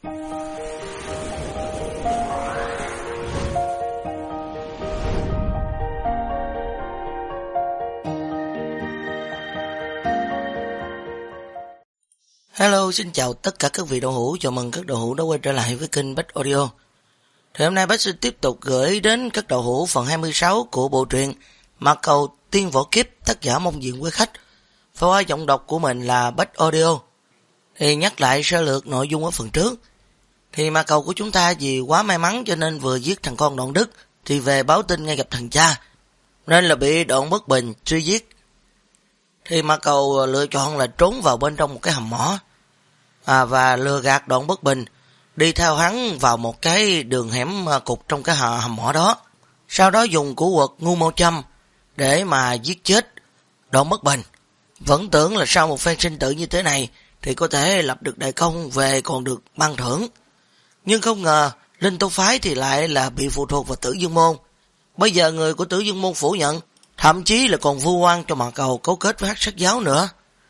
Hello, xin chào tất cả các vị đạo hữu, chào mừng các đạo hữu đã quay trở lại với kênh Bách Audio. Thì hôm nay Bách sẽ tiếp tục gửi đến các đạo hữu phần 26 của bộ truyện Mạc Cầu Tiên Võ Kiếp, tác giả Mông Diện Quý Khách. Và qua giọng đọc của mình là Bách Audio. Thì nhắc lại sơ lược nội dung ở phần trước. Thì Mạc Cầu của chúng ta vì quá may mắn cho nên vừa giết thằng con Đoạn Đức thì về báo tin ngay gặp thằng cha, nên là bị Đoạn Bất Bình truy giết. Thì Mạc Cầu lựa chọn là trốn vào bên trong một cái hầm mỏ và lừa gạt Đoạn Bất Bình đi theo hắn vào một cái đường hẻm cục trong cái hầm mỏ đó. Sau đó dùng củ quật ngu mao châm để mà giết chết Đoạn Bất Bình. Vẫn tưởng là sau một phen sinh tử như thế này thì có thể lập được đại công về còn được ban thưởng. Nhưng không ngờ Linh Tô Phái thì lại là bị phụ thuộc vào Tử Dương Môn. Bây giờ người của Tử Dương Môn phủ nhận, thậm chí là còn vu oan cho Mạc Cầu cấu kết với Hắc Sát Giáo nữa.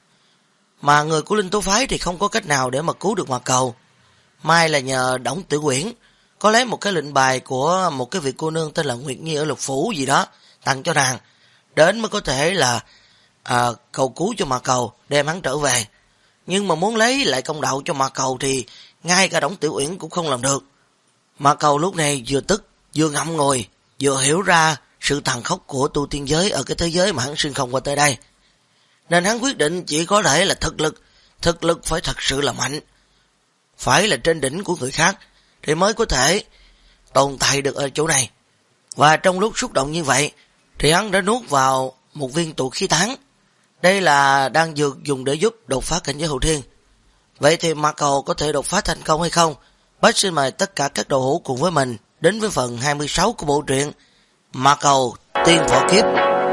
Mà người của Linh Tố Phái thì không có cách nào để mà cứu được Mạc Cầu. May là nhờ Đổng Tiểu Quyển có lấy một cái lệnh bài của một cái vị cô nương tên là Nguyệt Nhi ở Lục Phủ gì đó tặng cho nàng, đến mới có thể là cầu cứu cho Mạc Cầu đem hắn trở về. Nhưng mà muốn lấy lại công đạo cho Mạc Cầu thì ngay cả Đổng Tiểu Uyển cũng không làm được. Mạc Cầu lúc này vừa tức vừa ngậm ngùi, vừa hiểu ra sự tàn khốc của tu tiên giới ở cái thế giới mà hắn xuyên không qua tới đây. Nên hắn quyết định chỉ có thể là thực lực phải thật sự là mạnh, phải là trên đỉnh của người khác thì mới có thể tồn tại được ở chỗ này. Và trong lúc xúc động như vậy thì hắn đã nuốt vào một viên tụ khí tán. Đây là đang dược dùng để giúp đột phá cảnh giới hậu thiên. Vậy thì Mạc Cầu có thể đột phá thành công hay không? Bác xin mời tất cả các đạo hữu cùng với mình đến với phần 26 của bộ truyện Mạc Cầu Tiên Võ Kiếp.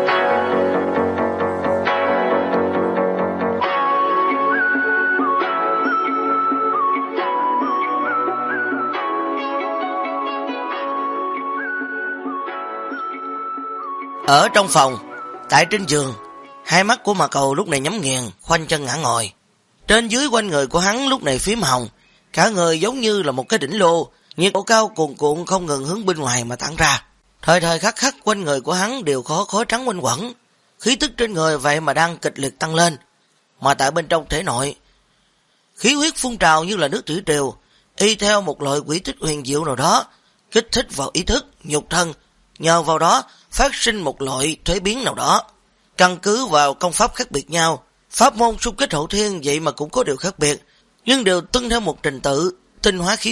Ở trong phòng, tại trên giường, hai mắt của Mạc Cầu lúc này nhắm nghiền, khoanh chân ngã ngồi. Trên dưới quanh người của hắn lúc này phím hồng, cả người giống như là một cái đỉnh lô, nhiệt độ cao cuồn cuộn không ngừng hướng bên ngoài mà tản ra. Thời thời khắc khắc quanh người của hắn đều có khói trắng quanh quẩn, khí tức trên người vậy mà đang kịch liệt tăng lên. Mà tại bên trong thể nội, khí huyết phun trào như là nước thủy triều, y theo một loại quỷ tích huyền diệu nào đó, kích thích vào ý thức, nhục thân, nhờ vào đó phát sinh một loại thuế biến nào đó. Căn cứ vào công pháp khác biệt nhau, pháp môn xung kích hậu thiên vậy mà cũng có điều khác biệt, nhưng đều tuân theo một trình tự tinh hóa khí.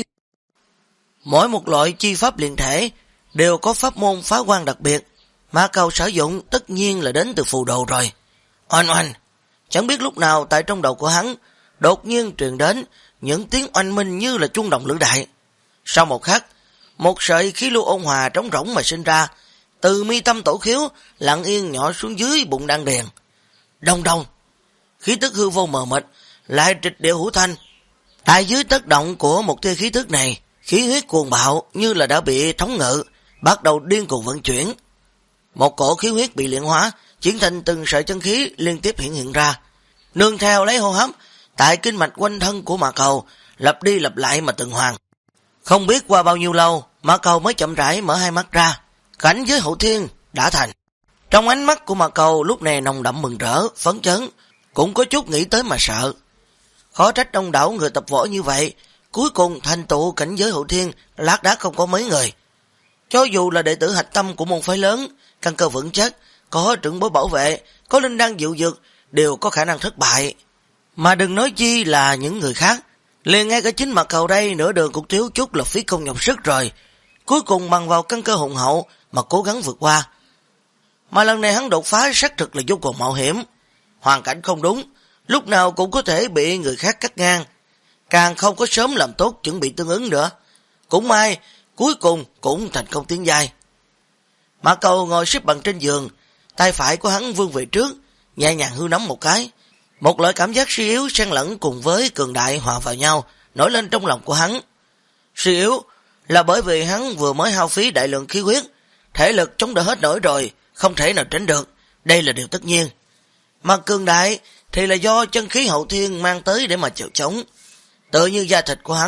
Mỗi một loại chi pháp luyện thể đều có pháp môn phá quan đặc biệt. Mạc Cầu sử dụng tất nhiên là đến từ phù đồ rồi. Oanh oanh, chẳng biết lúc nào tại trong đầu của hắn đột nhiên truyền đến những tiếng oanh minh như là chuông đồng lưỡi đại. Sau một khắc, một sợi khí lưu ôn hòa trống rỗng mà sinh ra, từ mi tâm tổ khiếu lặng yên nhỏ xuống dưới bụng đan điền. Đông đông, khí tức hư vô mờ mịt lại trịch địa hữu thanh. Tại dưới tác động của một tia khí tức này, khí huyết cuồng bạo như là đã bị thống ngự, bắt đầu điên cuồng vận chuyển. Một cổ khí huyết bị luyện hóa, chuyển thành từng sợi chân khí liên tiếp hiện ra. Nương theo lấy hô hấp, tại kinh mạch quanh thân của Mạc Cầu lặp đi lặp lại mà tuần hoàn. Không biết qua bao nhiêu lâu, Mạc Cầu mới chậm rãi mở hai mắt ra. Cảnh giới hậu thiên đã thành. Trong ánh mắt của Mạc Cầu lúc này nồng đậm mừng rỡ, phấn chấn, cũng có chút nghĩ tới mà sợ. Khó trách đông đảo người tập võ như vậy, cuối cùng thành tựu cảnh giới hậu thiên lác đác không có mấy người. Cho dù là đệ tử hạch tâm của môn phái lớn, căn cơ vững chắc, có trưởng bối bảo vệ, có linh đan diệu dược, đều có khả năng thất bại. Mà đừng nói chi là những người khác, liền ngay cả chính Mạc Cầu đây nửa đường cũng thiếu chút là phí công nhọc sức rồi. Cuối cùng bằng vào căn cơ hùng hậu mà cố gắng vượt qua. Mà lần này hắn đột phá xác thực là vô cùng mạo hiểm. Hoàn cảnh không đúng, lúc nào cũng có thể bị người khác cắt ngang, càng không có sớm làm tốt chuẩn bị tương ứng nữa. Cũng may, cuối cùng cũng thành công tiến giai. Mạc Cầu ngồi xếp bằng trên giường, tay phải của hắn vươn về trước, nhẹ nhàng hư nắm một cái. Một loại cảm giác suy yếu xen lẫn cùng với cường đại hòa vào nhau, nổi lên trong lòng của hắn. Suy yếu là bởi vì hắn vừa mới hao phí đại lượng khí huyết, thể lực chống đỡ hết nổi rồi, không thể nào tránh được, đây là điều tất nhiên. Mà cường đại thì là do chân khí hậu thiên mang tới để mà chịu chống. Tự như da thịt của hắn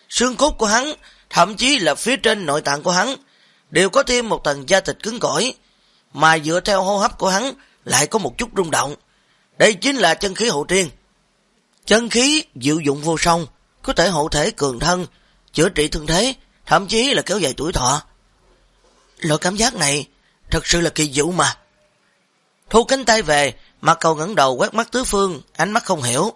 xương cốt của hắn, thậm chí là phía trên nội tạng của hắn, đều có thêm một tầng da thịt cứng cỏi, mà dựa theo hô hấp của hắn lại có một chút rung động. Đây chính là chân khí hậu thiên. Chân khí diệu dụng vô song, có thể hộ thể cường thân, chữa trị thương thế, thậm chí là kéo dài tuổi thọ. Loại cảm giác này thật sự là kỳ diệu mà. Thu cánh tay về, Mạc Cầu ngẩng đầu quét mắt tứ phương, ánh mắt không hiểu.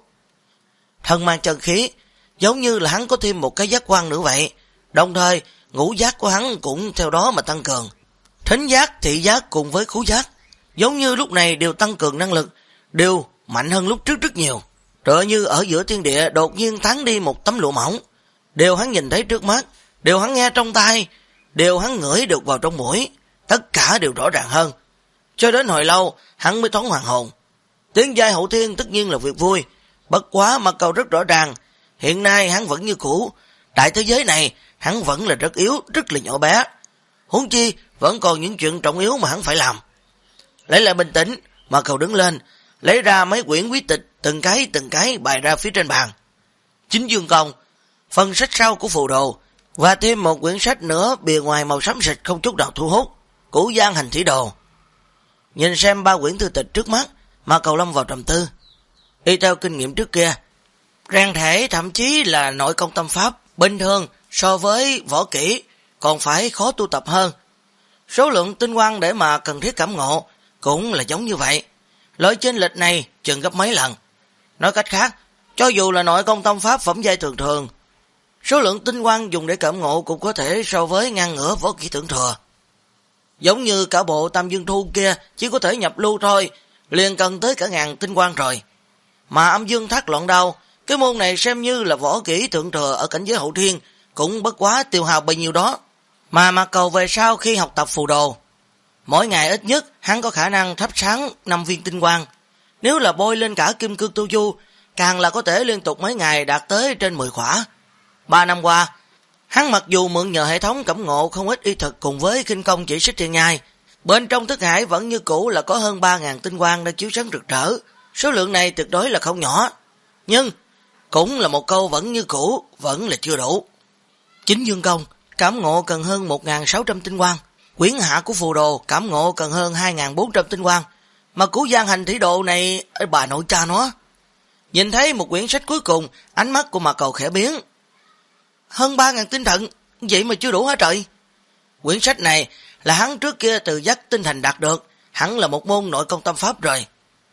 Thân mang chân khí, giống như là hắn có thêm một cái giác quan nữa vậy, đồng thời ngũ giác của hắn cũng theo đó mà tăng cường. Thính giác, thị giác cùng với khứu giác, giống như lúc này đều tăng cường năng lực, đều mạnh hơn lúc trước rất nhiều. Tựa như ở giữa thiên địa đột nhiên tán đi một tấm lụa mỏng, đều hắn nhìn thấy trước mắt, đều hắn nghe trong tai, đều hắn ngửi được vào trong mũi, tất cả đều rõ ràng hơn. Cho đến hồi lâu, hắn mới thoáng hoàn hồn. Tiến giai hậu thiên tất nhiên là việc vui, bất quá Mạc Cầu rất rõ ràng, hiện nay hắn vẫn như cũ, đại thế giới này hắn vẫn là rất yếu, rất là nhỏ bé. Huống chi vẫn còn những chuyện trọng yếu mà hắn phải làm. Lấy lại bình tĩnh, Mạc Cầu đứng lên, lấy ra mấy quyển quý tịch, từng cái bày ra phía trên bàn. Chính dương công, phần sách sau của phù đồ, và thêm một quyển sách nữa bìa ngoài màu xám xịt không chút nào thu hút, Cửu Giang Hành Thủy Đồ. Nhìn xem 3 quyển thư tịch trước mắt, Mạc Cầu lâm vào trầm tư. Y theo kinh nghiệm trước kia, rèn thể thậm chí là nội công tâm pháp bình thường so với võ kỹ còn phải khó tu tập hơn. Số lượng tinh quang để mà cần thiết cảm ngộ cũng là giống như vậy. Loại chênh lệch này chừng gấp mấy lần. Nói cách khác, cho dù là nội công tâm pháp phẩm giai thường thường, số lượng tinh quang dùng để cảm ngộ cũng có thể so với ngang ngửa võ kỹ thượng thừa. Giống như cả bộ Tam Dương Thu kia chỉ có thể nhập lưu thôi, liền cần tới cả ngàn tinh quang rồi. Mà Âm Dương Thác Loạn Đao, cái môn này xem như là võ kỹ thượng thừa ở cảnh giới hậu thiên, cũng bất quá tiêu hao bao nhiêu đó. Mà Mạc Cầu về sau khi học tập phù đồ, mỗi ngày ít nhất hắn có khả năng thắp sáng 5 viên tinh quang. Nếu là bôi lên cả kim cương tu du, càng là có thể liên tục mấy ngày đạt tới trên 10 khỏa. 3 năm qua, hắn mặc dù mượn nhờ hệ thống cảm ngộ không ít y thực cùng với kinh công chỉ xích thiên nhai, bên trong thức hải vẫn như cũ là có hơn 3.000 tinh quang đang chiếu sáng rực rỡ. Số lượng này tuyệt đối là không nhỏ, nhưng cũng là một câu vẫn như cũ, vẫn là chưa đủ. Chính dương công cảm ngộ cần hơn 1.600 tinh quang, quyển hạ của phù đồ cảm ngộ cần hơn 2.400 tinh quang, mà Cửu Giang Hành Thủy Đồ này bà nội cha nó. Nhìn thấy một quyển sách cuối cùng, ánh mắt của Mạc Cầu khẽ biến. Hơn 3.000 tinh thận, vậy mà chưa đủ hả trời? Quyển sách này là hắn trước kia từ Dắt Tinh Thành đạt được, hẳn là một môn nội công tâm pháp rồi.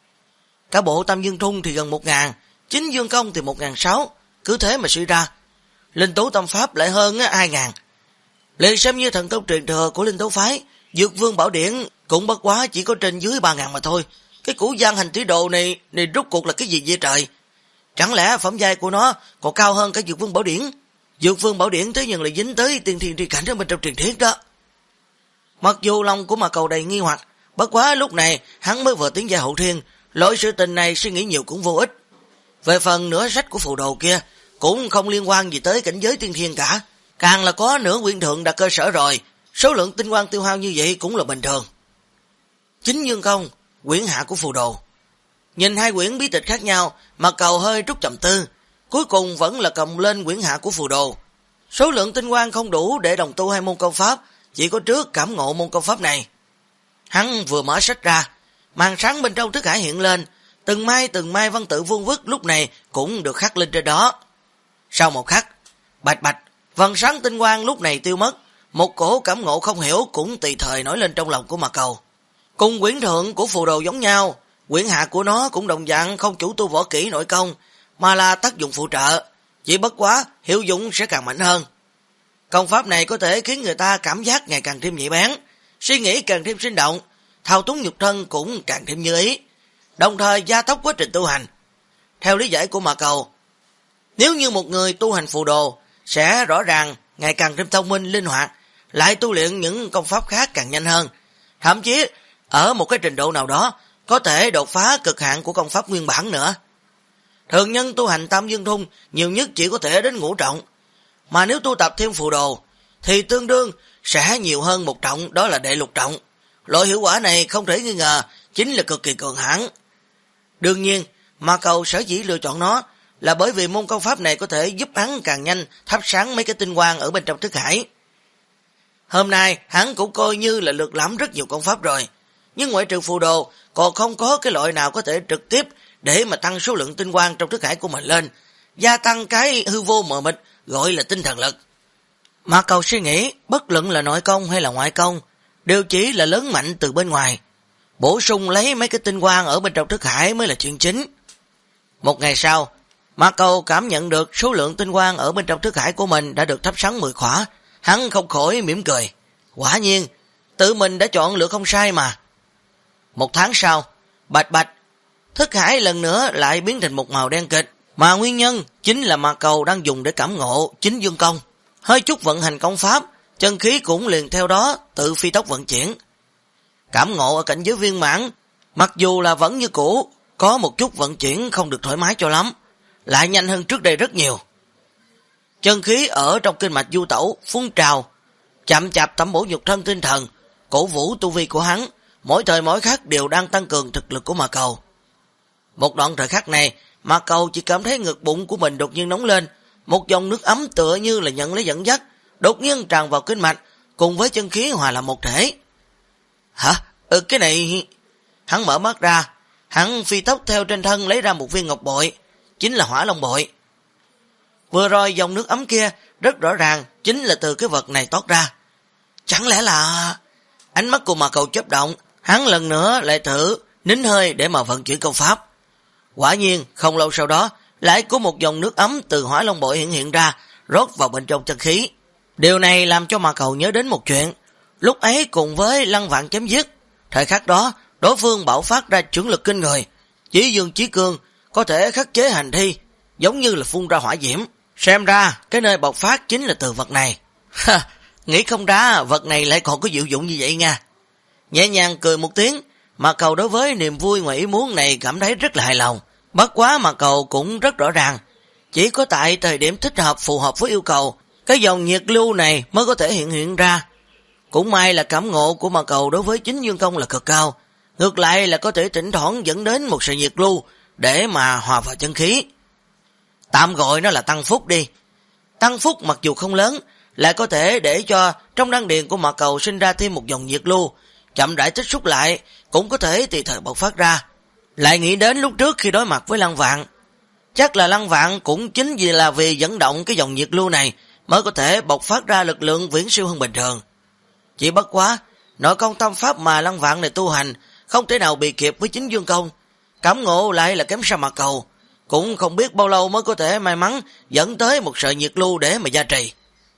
Cả bộ Tam Dương Thung thì gần 1.000, chính dương công thì 1.600, cứ thế mà suy ra. Linh Tú tâm pháp lại hơn 2.000. Liền xem như thần công truyền thừa của Linh Tú phái, Dược Vương Bảo Điển cũng bất quá chỉ có trên dưới 3.000 mà thôi. Cái Cửu Giang Hành Thủy Đồ này rốt cuộc là cái gì vậy trời? Chẳng lẽ phẩm giai của nó còn cao hơn cả Dược Vương Bảo Điển? Dược Vương Bảo Điển thế nhưng là dính tới tiên thiên tri cảnh ở bên trong truyền thuyết đó. Mặc dù lòng của Mạc Cầu đầy nghi hoặc, bất quá lúc này hắn mới vừa tiến giai hậu thiên, loại sự tình này suy nghĩ nhiều cũng vô ích. Về phần nửa sách của phù đồ kia cũng không liên quan gì tới cảnh giới tiên thiên cả, càng là có nửa quyển thượng đặt cơ sở rồi, số lượng tinh quang tiêu hao như vậy cũng là bình thường. Chính dương công, quyển hạ của phù đồ. Nhìn hai quyển bí tịch khác nhau, Mạc Cầu hơi trút trầm tư, cuối cùng vẫn là cầm lên quyển hạ của phù đồ. Số lượng tinh quang không đủ để đồng tu hai môn công pháp, chỉ có trước cảm ngộ môn công pháp này. Hắn vừa mở sách ra, màn sáng bên trong thức hải hiện lên, từng mai văn tự vuông vức lúc này cũng được khắc lên trên đó. Sau một khắc, bạch bạch, vầng sáng tinh quang lúc này tiêu mất, một cổ cảm ngộ không hiểu cũng tùy thời nổi lên trong lòng của Mạc Cầu. Cùng quyển thượng của phù đồ giống nhau, quyển hạ của nó cũng đồng dạng không chủ tu võ kỹ nội công, mà là tác dụng phụ trợ, chỉ bất quá hiệu dụng sẽ càng mạnh hơn. Công pháp này có thể khiến người ta cảm giác ngày càng thêm nhạy bén, suy nghĩ càng thêm sinh động, thao túng nhục thân cũng càng thêm như ý, đồng thời gia tốc quá trình tu hành. Theo lý giải của Mạc Cầu, nếu như một người tu hành phù đồ sẽ rõ ràng ngày càng thêm thông minh, linh hoạt, lại tu luyện những công pháp khác càng nhanh hơn, thậm chí ở một cái trình độ nào đó có thể đột phá cực hạn của công pháp nguyên bản nữa. Thường nhân tu hành Tam Dương Thung nhiều nhất chỉ có thể đến ngũ trọng, mà nếu tu tập thêm phù đồ thì tương đương sẽ nhiều hơn một trọng, đó là đệ lục trọng. Loại hiệu quả này không thể nghi ngờ chính là cực kỳ cường hãn. Đương nhiên, Mạc Cầu sở dĩ lựa chọn nó là bởi vì môn công pháp này có thể giúp hắn càng nhanh thắp sáng mấy cái tinh quang ở bên trong thức hải. Hôm nay hắn cũng coi như là lược lẫm rất nhiều công pháp rồi, nhưng ngoại trừ phù đồ còn không có cái loại nào có thể trực tiếp để mà tăng số lượng tinh quang trong thức hải của mình lên, gia tăng cái hư vô mờ mịt gọi là tinh thần lực. Mà Cầu suy nghĩ, bất luận là nội công hay là ngoại công, đều chỉ là lớn mạnh từ bên ngoài, bổ sung lấy mấy cái tinh quang ở bên trong thức hải mới là chuyện chính. Một ngày sau, Mạc Cầu cảm nhận được số lượng tinh quang ở bên trong thức hải của mình đã được thắp sáng 10 khỏa, hắn không khỏi mỉm cười. Quả nhiên, tự mình đã chọn lựa không sai mà. Một tháng sau, bạch bạch, thức hải lần nữa lại biến thành một màu đen kịch, mà nguyên nhân chính là Mạc Cầu đang dùng để cảm ngộ chính dương công. Hơi chút vận hành công pháp, chân khí cũng liền theo đó tự phi tốc vận chuyển. Cảm ngộ ở cảnh giới viên mãn, mặc dù là vẫn như cũ, có một chút vận chuyển không được thoải mái cho lắm, lại nhanh hơn trước đây rất nhiều. Chân khí ở trong kinh mạch du tẩu, phun trào, chậm chạp tẩm bổ nhục thân tinh thần, cổ vũ tu vi của hắn, mỗi thời mỗi khắc đều đang tăng cường thực lực của Mạc Cầu. Một đoạn thời khắc này, Mạc Cầu chỉ cảm thấy ngực bụng của mình đột nhiên nóng lên, một dòng nước ấm tựa như là nhận lấy dẫn dắt, đột nhiên tràn vào kinh mạch, cùng với chân khí hòa làm một thể. Hả? Cái này... Hắn mở mắt ra, hắn phi tốc theo trên thân lấy ra một viên ngọc bội, chính là Hỏa Long bội. Vừa rồi dòng nước ấm kia rất rõ ràng chính là từ cái vật này toát ra. Chẳng lẽ là... Ánh mắt của Mạc Cầu chớp động, hắn lần nữa lại thử nín hơi để mà vận chuyển công pháp. Quả nhiên, không lâu sau đó, lại có một dòng nước ấm từ Hỏa Long bội hiện ra, rót vào bên trong chân khí. Điều này làm cho Mạc Cầu nhớ đến một chuyện. Lúc ấy cùng với Lăng Vạn chém giết, thời khắc đó, đối phương bạo phát ra chưởng lực kinh người. Chí Dương Chí Cương có thể khắc chế hành thi, giống như là phun ra hỏa diễm. Xem ra, cái nơi bộc phát chính là từ vật này. Nghĩ không ra vật này lại còn có diệu dụng như vậy nha. Nhẹ nhàng cười một tiếng, Mạc Cầu đối với niềm vui ngoài ý muốn này cảm thấy rất là hài lòng. Bất quá Mạc Cầu cũng rất rõ ràng, chỉ có tại thời điểm thích hợp phù hợp với yêu cầu, cái dòng nhiệt lưu này mới có thể hiện ra. Cũng may là cảm ngộ của Mạc Cầu đối với chính dương công là cực cao, ngược lại là có thể thỉnh thoảng dẫn đến một sự nhiệt lưu để mà hòa vào chân khí. Tạm gọi nó là tăng phúc đi. Tăng phúc mặc dù không lớn, lại có thể để cho trong đan điền của Mạc Cầu sinh ra thêm một dòng nhiệt lưu, chậm rãi tích xúc lại, cũng có thể tùy thời bộc phát ra. Lại nghĩ đến lúc trước khi đối mặt với Lăng Vạn, chắc là Lăng Vạn cũng chính vì là vì dẫn động cái dòng nhiệt lưu này mới có thể bộc phát ra lực lượng viễn siêu hơn bình thường. Chỉ bất quá, nội công tâm pháp mà Lăng Vạn này tu hành không thể nào bị kịp với chính dương công, cảm ngộ lại là kém xa Mạc Cầu, cũng không biết bao lâu mới có thể may mắn dẫn tới một sợi nhiệt lưu để mà gia trì.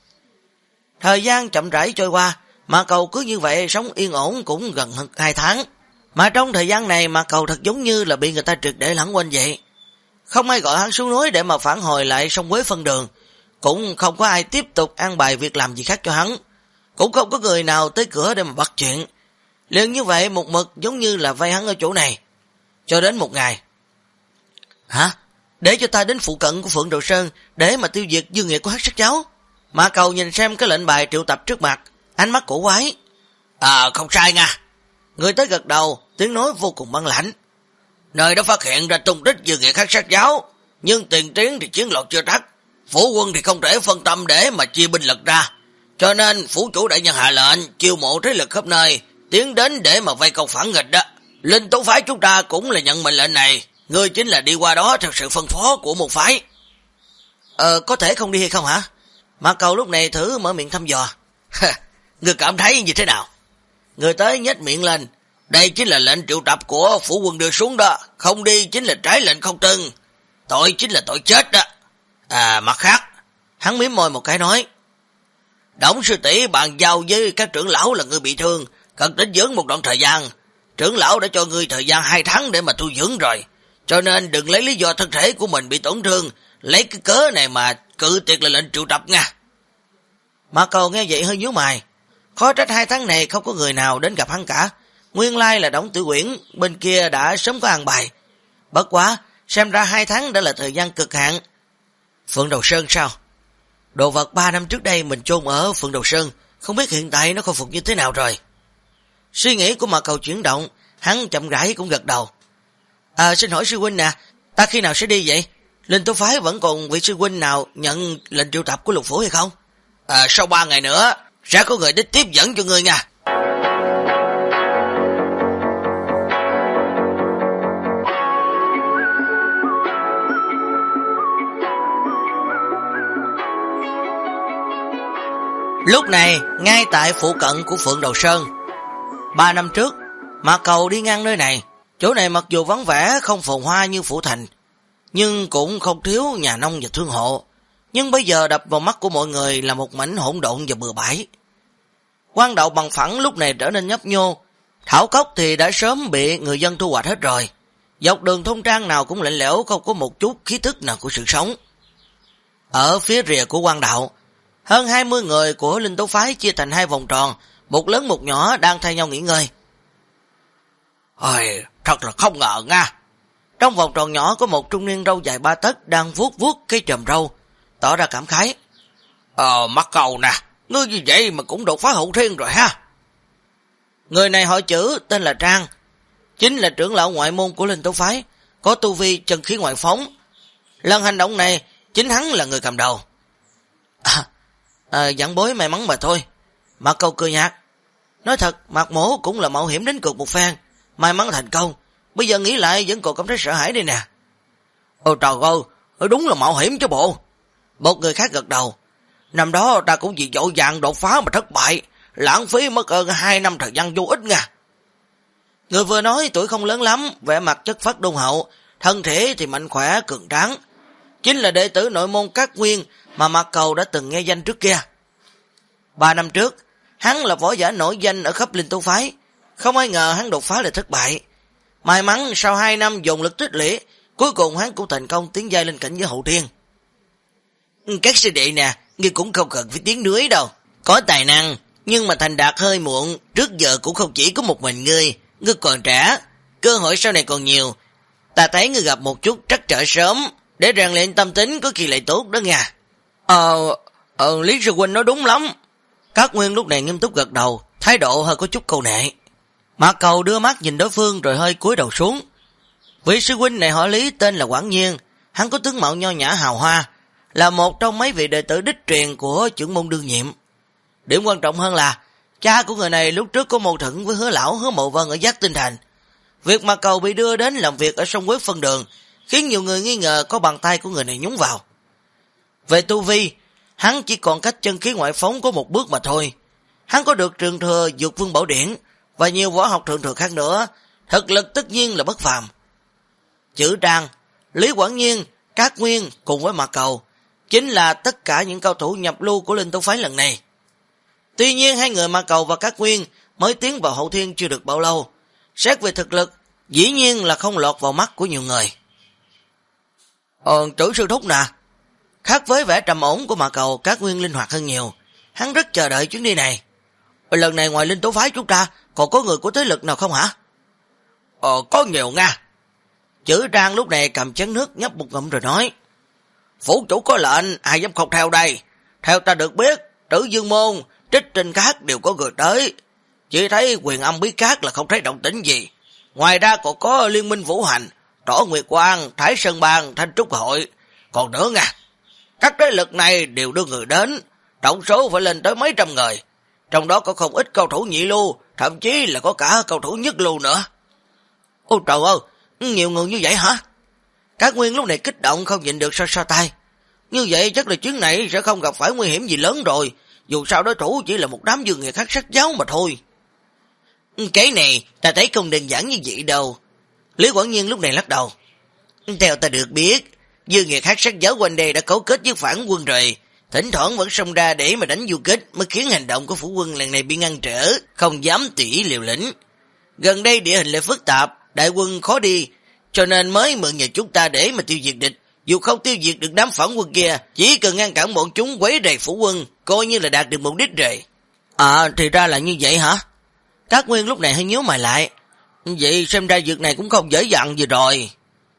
Thời gian chậm rãi trôi qua, Mạc Cầu cứ như vậy sống yên ổn cũng gần 2 tháng. Mà trong thời gian này Mạc Cầu thật giống như là bị người ta triệt để lãng quên vậy. Không ai gọi hắn xuống núi để mà phản hồi lại sông Quế phân đường, cũng không có ai tiếp tục an bài việc làm gì khác cho hắn, cũng không có người nào tới cửa để mà bắt chuyện. Liền như vậy một mực giống như là vây hắn ở chỗ này. Cho đến một ngày. Hả? Để cho ta đến phụ cận của Phượng Đồ Sơn để mà tiêu diệt dương nghiệt của Hắc Sắc Giáo. Mạc Cầu nhìn xem cái lệnh bài triệu tập trước mặt, ánh mắt cổ quái. Không sai nha. Người tới gật đầu, tiếng nói vô cùng băng lãnh. Nơi đã phát hiện ra tung tích dương nghiệt Hắc Sắc Giáo, nhưng tiền tiến thì chiến lược chưa chắc. Phủ quân thì không thể phân tâm để mà chia binh lực ra. Cho nên phủ chủ đại nhân hạ lệnh chiêu mộ thế lực khắp nơi, tiến đến để mà vây công phản nghịch đó. Linh Tố phái chúng ta cũng là nhận mệnh lệnh này. Ngươi chính là đi qua đó theo sự phân phó của một phái. Có thể không đi hay không hả? Mạc Cầu lúc này thử mở miệng thăm dò. Ngươi cảm thấy như thế nào? Người tới nhếch miệng lên. Đây chính là lệnh triệu tập của phủ quân đưa xuống đó. Không đi chính là trái lệnh không tuân. Tội chính là tội chết đó. Mặt khác, hắn mím môi một cái nói. Đổng sư tỷ bàn giao với các trưởng lão là người bị thương, cần tĩnh dưỡng một đoạn thời gian. Trưởng lão đã cho ngươi thời gian 2 tháng để mà tu dưỡng rồi. Cho nên đừng lấy lý do thân thể của mình bị tổn thương, lấy cái cớ này mà cự tuyệt là lệnh triệu tập nha. Mạc Cầu nghe vậy hơi nhíu mày. Khó trách 2 tháng này không có người nào đến gặp hắn cả. Nguyên lai là Đổng Tử Quyển bên kia đã sớm có an bài. Bất quá, xem ra 2 tháng đã là thời gian cực hạn. Phượng Đầu Sơn sao? Đồ vật 3 năm trước đây mình chôn ở Phượng Đầu Sơn, không biết hiện tại nó khôi phục như thế nào rồi. Suy nghĩ của Mạc Cầu chuyển động, hắn chậm rãi cũng gật đầu. Xin hỏi sư huynh nè, ta khi nào sẽ đi vậy? Linh Tố Phái vẫn còn vị sư huynh nào nhận lệnh triệu tập của Lục Phủ hay không? Sau 3 ngày nữa, sẽ có người đến tiếp dẫn cho ngươi nha. Lúc này, ngay tại phụ cận của Phượng Đầu Sơn, 3 năm trước, Mạc Cầu đi ngang nơi này. Chỗ này mặc dù vắng vẻ không phồn hoa như Phủ Thành, nhưng cũng không thiếu nhà nông và thương hộ. Nhưng bây giờ đập vào mắt của mọi người là một mảnh hỗn độn và bừa bãi. Quan đậu bằng phẳng lúc này trở nên nhấp nhô. Thảo cốc thì đã sớm bị người dân thu hoạch hết rồi. Dọc đường thôn trang nào cũng lạnh lẽo, không có một chút khí tức nào của sự sống. Ở phía rìa của quan đạo, hơn 20 người của Linh Tố Phái chia thành 2 vòng tròn, một lớn một nhỏ đang thay nhau nghỉ ngơi. Ôi, thật là không ngờ nha. Trong vòng tròn nhỏ có một trung niên râu dài 3 tấc đang vuốt vuốt cái chòm râu, tỏ ra cảm khái. Mắc Cầu nè, ngươi như vậy mà cũng đột phá hậu thiên rồi ha. Người này họ Chữ, tên là Trang, chính là trưởng lão ngoại môn của Linh Tố Phái, có tu vi chân khí ngoại phóng. Lần hành động này, chính hắn là người cầm đầu. Giảng bối may mắn mà thôi. Mạc Cầu cười nhạt. Nói thật, Mạc Mổ cũng là mạo hiểm đến cực một phen, may mắn thành công. Bây giờ nghĩ lại vẫn còn cảm thấy sợ hãi đây nè. Trời ơi, đúng là mạo hiểm chứ bộ. Một người khác gật đầu. Năm đó ta cũng vì vội vàng đột phá mà thất bại, lãng phí mất hơn 2 năm thời gian vô ích nha. Người vừa nói tuổi không lớn lắm, vẻ mặt chất phác đôn hậu, thân thể thì mạnh khỏe cường tráng, chính là đệ tử nội môn Cát Nguyên mà Mạc Cầu đã từng nghe danh trước kia. 3 năm trước, hắn là võ giả nổi danh ở khắp Linh Tố Phái, không ai ngờ hắn đột phá lại thất bại. May mắn sau 2 năm dồn lực tích lũy, cuối cùng hắn cũng thành công tiến giai lên cảnh giới hậu thiên. Các sư đệ nè, ngươi cũng không cần phải tiến núi đâu. Có tài năng, nhưng mà thành đạt hơi muộn, trước giờ cũng không chỉ có một mình ngươi còn trẻ, cơ hội sau này còn nhiều. Ta thấy ngươi gặp một chút trắc trở sớm, để rèn luyện tâm tính có khi lại tốt đó nha. Lý sư huynh nói đúng lắm. Các Nguyên lúc này nghiêm túc gật đầu, thái độ hơi có chút câu nệ. Mạc Cầu đưa mắt nhìn đối phương rồi hơi cúi đầu xuống. Vị sư huynh này họ Lý tên là Quảng Nhiên, hắn có tướng mạo nho nhã hào hoa, là một trong mấy vị đệ tử đích truyền của trưởng môn đương nhiệm. Điểm quan trọng hơn là cha của người này lúc trước có mâu thuẫn với Hứa lão Hứa Mộ Vân ở Giác Tinh Thành. Việc Mạc Cầu bị đưa đến làm việc ở sông Quế Phân Đường khiến nhiều người nghi ngờ có bàn tay của người này nhúng vào. Về tu vi, hắn chỉ còn cách chân khí ngoại phóng có một bước mà thôi. Hắn có được truyền thừa Dược Vương Bảo Điển và nhiều võ học thượng thừa khác nữa, thực lực tất nhiên là bất phàm. Chữ Trang, Lý Quảng Nhiên, Cát Nguyên cùng với Mạc Cầu chính là tất cả những cao thủ nhập lưu của Linh Tố Phái lần này. Tuy nhiên 2 người Mạc Cầu và Cát Nguyên mới tiến vào hậu thiên chưa được bao lâu, xét về thực lực dĩ nhiên là không lọt vào mắt của nhiều người. Chủ sư thúc nè. Khác với vẻ trầm ổn của Mạc Cầu, Cát Nguyên linh hoạt hơn nhiều, hắn rất chờ đợi chuyến đi này. Lần này ngoài Linh Tố Phái chúng ta còn có người của thế lực nào không hả? Có nhiều nha. Chữ Trang lúc này cầm chén nước nhấp một ngụm rồi nói. Phủ chủ có lệnh, ai dám không theo đây. Theo ta được biết, Tử Dương Môn, Trích Tinh Cát đều có người tới. Chỉ thấy Quyền Âm Bí Cát là không thấy động tĩnh gì. Ngoài ra còn có Liên Minh Vũ Hành, Trỏ Nguyệt Quang, Thái Sơn Bang, Thanh Trúc Hội. Còn nữa nha, các thế lực này đều đưa người đến, tổng số phải lên tới mấy trăm người. Trong đó có không ít cao thủ nhị lưu, thậm chí là có cả cao thủ nhất lưu nữa. Ôi trời ơi, nhiều người như vậy hả? Các Nguyên lúc này kích động không nhịn được so tay. Như vậy chắc là chuyến này sẽ không gặp phải nguy hiểm gì lớn rồi, dù sao đối thủ chỉ là một đám dương nghiệt khắc sắc giáo mà thôi. Cái này ta thấy không đơn giản như vậy đâu. Lý Quảng Nhiên lúc này lắc đầu. Theo ta được biết, dương nghiệt khắc sắc giáo quanh đây đã cấu kết với phản quân rồi, thỉnh thoảng vẫn xông ra để mà đánh du kích, mới khiến hành động của phủ quân lần này bị ngăn trở, không dám tùy ý liều lĩnh. Gần đây địa hình lại phức tạp, đại quân khó đi, cho nên mới mượn nhờ chúng ta để mà tiêu diệt địch. Dù không tiêu diệt được đám phản quân kia, chỉ cần ngăn cản bọn chúng quấy rầy phủ quân, coi như là đạt được mục đích rồi. Thì ra là như vậy hả? Các Nguyên lúc này hơi nhíu mày lại. Vậy xem ra việc này cũng không dễ dàng gì rồi.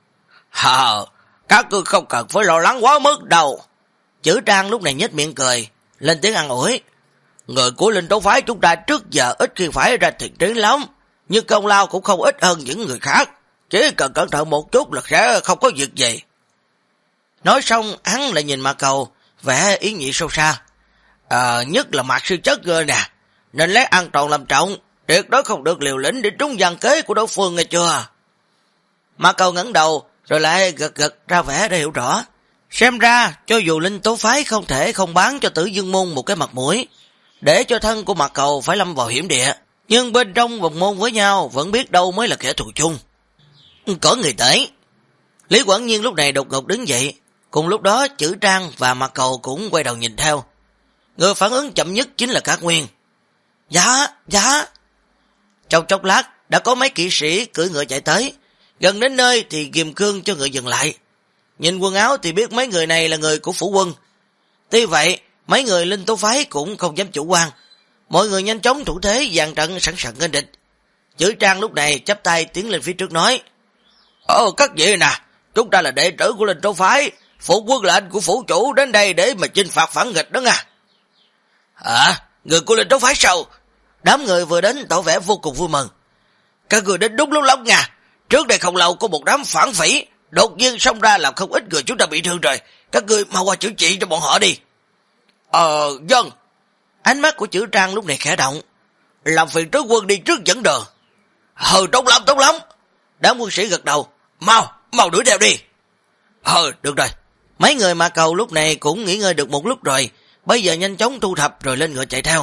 Các ngươi không cần phải lo lắng quá mức đâu. Chữ Trang lúc này nhếch miệng cười, lên tiếng an ủi. Người của Linh Tố Phái chúng ta trước giờ ít khi phải ra thiện trí lắm, nhưng công lao cũng không ít hơn những người khác. Chỉ cần cẩn thận một chút là sẽ không có việc gì. Nói xong, hắn lại nhìn Mạc Cầu, vẻ ý nhị sâu xa. Nhất là Mạc sư chất cơ nè, nên lấy an toàn làm trọng, tuyệt đối không được liều lĩnh để trúng gian kế của đối phương nghe chưa. Mạc Cầu ngẩng đầu, rồi lại gật gật ra vẻ để hiểu rõ. Xem ra, cho dù Linh Tố Phái không thể không bán cho Tử Dương Môn một cái mặt mũi, để cho thân của Mạc Cầu phải lâm vào hiểm địa, nhưng bên trong vòng môn với nhau vẫn biết đâu mới là kẻ thù chung. Có người tới. Lý Quảng Nhiên lúc này đột ngột đứng dậy, cùng lúc đó Chữ Trang và Mạc Cầu cũng quay đầu nhìn theo. Người phản ứng chậm nhất chính là Cát Nguyên. Dạ. Trong chốc lát đã có mấy kỵ sĩ cưỡi ngựa chạy tới, gần đến nơi thì ghim cương cho ngựa dừng lại. Nhìn quần áo thì biết mấy người này là người của phủ quân. Tuy vậy, mấy người Linh Tố Phái cũng không dám chủ quan. Mọi người nhanh chóng thủ thế dàn trận sẵn sàng nghênh địch. Chữ Trang lúc này chắp tay tiến lên phía trước nói: các vị nè, chúng ta là đệ tử của Linh Tố Phái, phụ quân là anh của phủ chủ đến đây để mà chinh phạt phản nghịch đó nha. Người của Linh Tố Phái sao? Đám người vừa đến tỏ vẻ vô cùng vui mừng. Các người đến đúng lúc lắm nha. Trước đây không lâu có một đám phản phỉ đột nhiên xông ra làm không ít người chúng ta bị thương rồi. Các người mau qua chữa trị cho bọn họ đi. Vâng. Ánh mắt của Chữ Trang lúc này khẽ động. Làm phiền trước quân đi trước dẫn đường. Tốt lắm. Đám quân sĩ gật đầu. Mau đuổi theo đi. Được rồi. Mấy người Mạc Cầu lúc này cũng nghỉ ngơi được một lúc rồi, bây giờ nhanh chóng thu thập rồi lên ngựa chạy theo.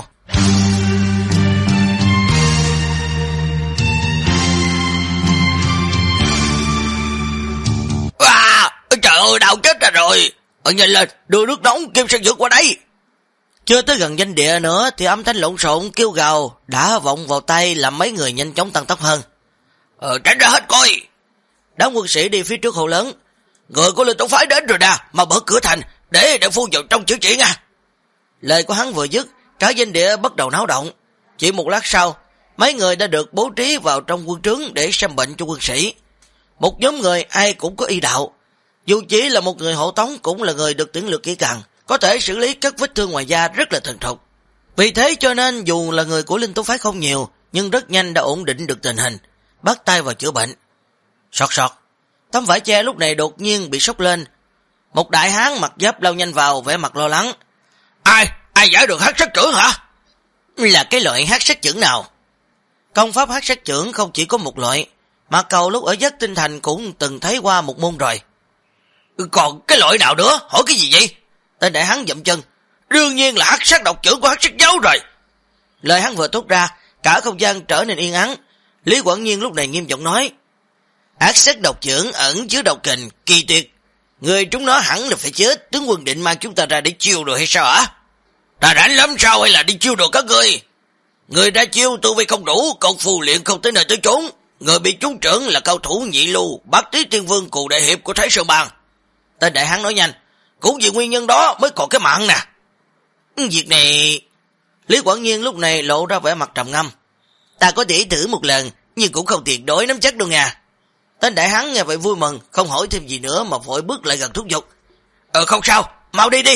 Trời ơi, đau chết rồi. Nhanh lên, đưa nước nóng Kim Sơn Dược qua đây. Chưa tới gần danh địa nữa thì âm thanh lộn xộn kêu gào đã vọng vào tay, làm mấy người nhanh chóng tăng tốc hơn. Tránh ra hết coi. Đám quân sĩ đi phía trước hồ lớn. Người của Linh Tố Phái đến rồi nè, mà mở cửa thành để phu vào trong chữa trị nha. Lời của hắn vừa dứt, cả danh địa bắt đầu náo động. Chỉ một lát sau, mấy người đã được bố trí vào trong quân trướng để xem bệnh cho quân sĩ. Một nhóm người ai cũng có y đạo, dù chỉ là một người hộ tống cũng là người được tuyển lược kỹ càng, có thể xử lý các vết thương ngoài da rất là thuần thục. Vì thế cho nên dù là người của Linh Tố Phái không nhiều, nhưng rất nhanh đã ổn định được tình hình, bắt tay vào chữa bệnh. Sọt. Tấm vải che lúc này đột nhiên bị sốc lên. Một đại hán mặc giáp lao nhanh vào, vẻ mặt lo lắng. Ai giải được hắc sát trưởng hả? Là cái loại hắc sát trưởng nào? Công pháp hắc sát trưởng không chỉ có một loại, Mạc Cầu lúc ở Giác Tinh Thành cũng từng thấy qua một môn rồi. Còn cái loại nào nữa? Hỏi cái gì vậy? Tên đại hán dậm chân. Đương nhiên là hắc sát độc trưởng của hắc sát giáo rồi. Lời hắn vừa thốt ra, cả không gian trở nên yên ắng. Lý Quảng Nhiên lúc này nghiêm giọng nói: hắc sát độc trưởng ẩn chứa độc kình kỳ tuyệt, người chúng nó hẳn là phải chết. Tướng quân định mang chúng ta ra để chiêu đồ hay sao hả? Ta rảnh lắm sao hay là đi chiêu đồ các ngươi? Người ra chiêu tu vi không đủ, công phu luyện không tới nơi tới chốn. Người bị trúng trưởng là cao thủ Nhị Lưu, Bát Tý Tiên Vương Cù Đại Hiệp của Thái Sơn Bang. Tên đại hán nói nhanh: cũng vì nguyên nhân đó mới còn cái mạng nè. Việc này... Lý Quảng Nhiên lúc này lộ ra vẻ mặt trầm ngâm. Ta có thể thử một lần, nhưng cũng không tuyệt đối nắm chắc đâu nha. Tên đại hán nghe vậy vui mừng, không hỏi thêm gì nữa mà vội bước lại gần thúc giục. Không sao, mau đi đi.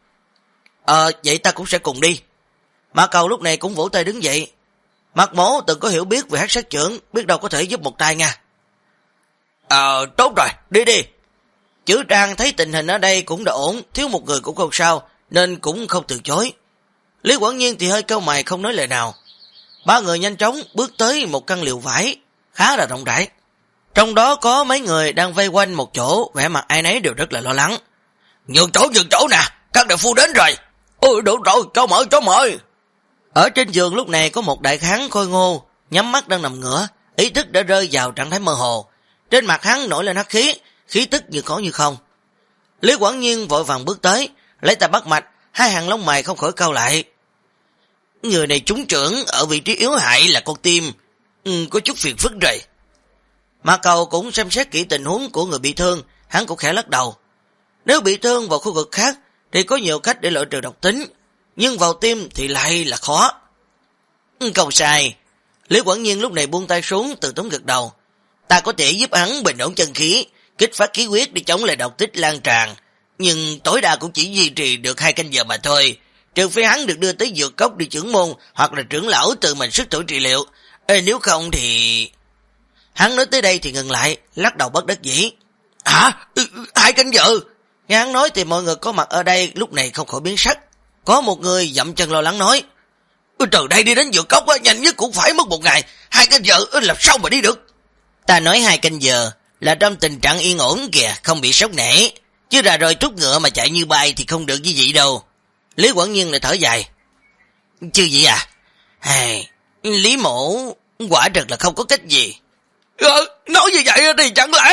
Vậy ta cũng sẽ cùng đi. Mạc Cầu lúc này cũng vỗ tay đứng dậy. Mạc Mỗ từng có hiểu biết về hắc sát trưởng, biết đâu có thể giúp một tay nha. Tốt rồi, đi. Chữ Trang thấy tình hình ở đây cũng đã ổn, thiếu một người cũng không sao, nên cũng không từ chối. Lý Quảng Nhiên thì hơi cau mày không nói lời nào. Ba người nhanh chóng bước tới một căn liều vải khá là rộng rãi. Trong đó có mấy người đang vây quanh một chỗ, vẻ mặt ai nấy đều rất là lo lắng. Nhường chỗ nè, các đại phu đến rồi. Ôi đủ rồi, cho mời. Ở trên giường lúc này có một đại kháng khôi ngô, nhắm mắt đang nằm ngửa, ý thức đã rơi vào trạng thái mơ hồ. Trên mặt hắn nổi lên hắc khí, khí tức như có như không. Lý Quảng Nhiên vội vàng bước tới, lấy tay bắt mạch, hai hàng lông mày không khỏi cau lại. Người này trúng trưởng ở vị trí yếu hại là con tim, có chút phiền phức rồi. Mạc Cầu cũng xem xét kỹ tình huống của người bị thương, hắn cũng khẽ lắc đầu. Nếu bị thương vào khu vực khác thì có nhiều cách để loại trừ độc tính, nhưng vào tim thì lại là khó. Không sai. Lý Quảng Nhiên lúc này buông tay xuống, từ tốn gật đầu. Ta có thể giúp hắn bình ổn chân khí, kích phát khí huyết để chống lại độc tích lan tràn, nhưng tối đa cũng chỉ duy trì được 2 canh giờ mà thôi. Trừ phi hắn được đưa tới dược cốc đi trưởng môn, hoặc là trưởng lão tự mình sức thủ trị liệu. Nếu không thì... Hắn nói tới đây thì ngừng lại, lắc đầu bất đắc dĩ. Hả? 2 canh giờ? Nghe hắn nói thì mọi người có mặt ở đây lúc này không khỏi biến sắc. Có một người dậm chân lo lắng nói: từ đây đi đến dược cốc nhanh nhất cũng phải mất 1 ngày, 2 canh giờ làm sao mà đi được. Ta nói 2 canh giờ là trong tình trạng yên ổn kìa, không bị sốc nể, chứ ra rồi trút ngựa mà chạy như bay thì không được như vậy đâu. Lý Quảng Nhiên lại thở dài: chứ gì à? Lý mổ quả thật là không có cách gì. Nói như vậy thì chẳng lẽ...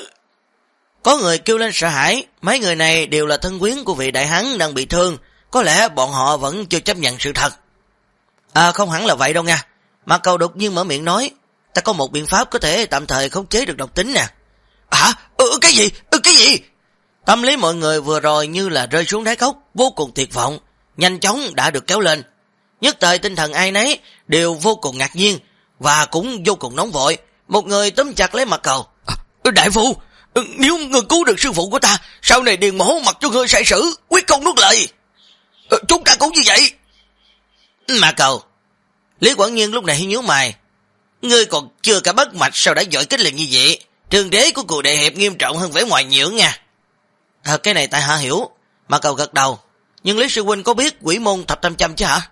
Có người kêu lên sợ hãi. Mấy người này đều là thân quyến của vị đại hán đang bị thương, có lẽ bọn họ vẫn chưa chấp nhận sự thật. Không hẳn là vậy đâu nha. Mạc Cầu đột nhiên mở miệng nói: ta có một biện pháp có thể tạm thời khống chế được độc tính nè. Cái gì? Cái gì? Tâm lý mọi người vừa rồi như là rơi xuống đáy cốc, vô cùng tuyệt vọng, nhanh chóng đã được kéo lên. Nhất thời tinh thần ai nấy đều vô cùng ngạc nhiên và cũng vô cùng nóng vội. Một người túm chặt lấy Mạc Cầu: đại phu, nếu ngươi cứu được sư phụ của ta, sau này Điền mổ mặc cho ngươi sai sử, quyết không nuốt lời. Chúng ta cũng như vậy. Mạc Cầu. Lý Quảng Nhiên lúc này nhíu mày: ngươi còn chưa cả bắt mạch sao đã giỏi kết liền như vậy? Trường đế của Cù Đại Hiệp nghiêm trọng hơn vẻ ngoài nhiều nha. Cái này tại hạ hiểu. Mạc Cầu gật đầu: nhưng Lý sư huynh có biết Quỷ môn thập tam châm chứ hả?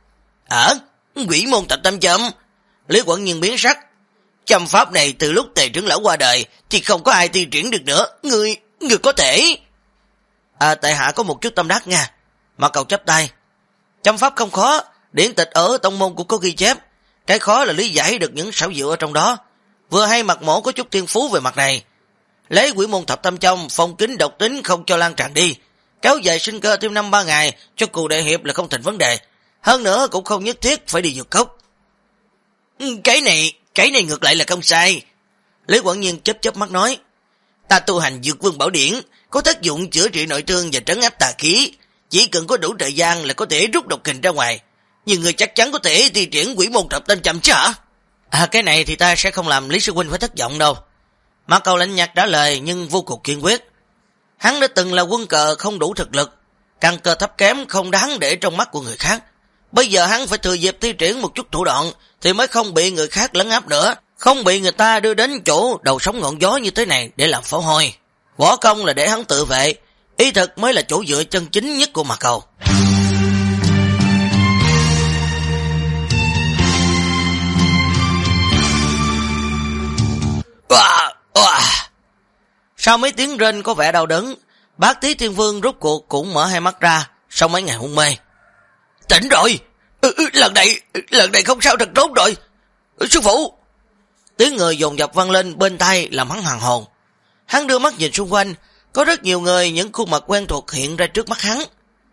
Quỷ môn thập tam châm? Lý Quảng Nhiên biến sắc: châm pháp này từ lúc Tề trưởng lão qua đời thì không có ai thi triển được nữa, ngươi có thể. Tại hạ có một chút tâm đắc nha. Mạc Cầu chắp tay: châm pháp không khó, điển tịch ở tông môn cũng có ghi chép, cái khó là lý giải được những xảo diệu ở trong đó. Vừa hay Mạc mổ có chút thiên phú về mặt này, lấy Quỷ môn thập tam châm phong kín độc tính không cho lan tràn đi, kéo dài sinh cơ thêm 5-3 ngày cho Cù Đại Hiệp là không thành vấn đề. Hơn nữa cũng không nhất thiết phải đi dược cốc. Cái này ngược lại là không sai. Lý Quảng Nhiên chớp mắt nói: ta tu hành Dược Vương Bảo Điển có tác dụng chữa trị nội thương và trấn áp tà khí, chỉ cần có đủ thời gian là có thể rút độc kình ra ngoài. Nhưng người chắc chắn có thể thi triển Quỷ môn thập tam châm chứ hả? Cái này thì ta sẽ không làm Lý sư huynh phải thất vọng đâu. Mạc Cầu lạnh nhạt trả lời nhưng vô cùng kiên quyết. Hắn đã từng là quân cờ không đủ thực lực, căn cơ thấp kém không đáng để trong mắt của người khác. Bây giờ hắn phải thừa dịp thi triển một chút thủ đoạn thì mới không bị người khác lấn áp nữa, không bị người ta đưa đến chỗ đầu sóng ngọn gió như thế này để làm pháo hôi. Võ công là để hắn tự vệ, ý thực mới là chỗ dựa chân chính nhất của Mạc Cầu. Sau mấy tiếng rên có vẻ đau đớn, Bát Tí Thiên Vương rốt cuộc cũng mở hai mắt ra sau mấy ngày hôn mê. Tỉnh rồi, lần này không sao thật tốt rồi. Sư phụ. Tiếng người dồn dập vang lên bên tai làm hắn hoàn hồn. Hắn đưa mắt nhìn xung quanh, có rất nhiều người, những khuôn mặt quen thuộc hiện ra trước mắt hắn.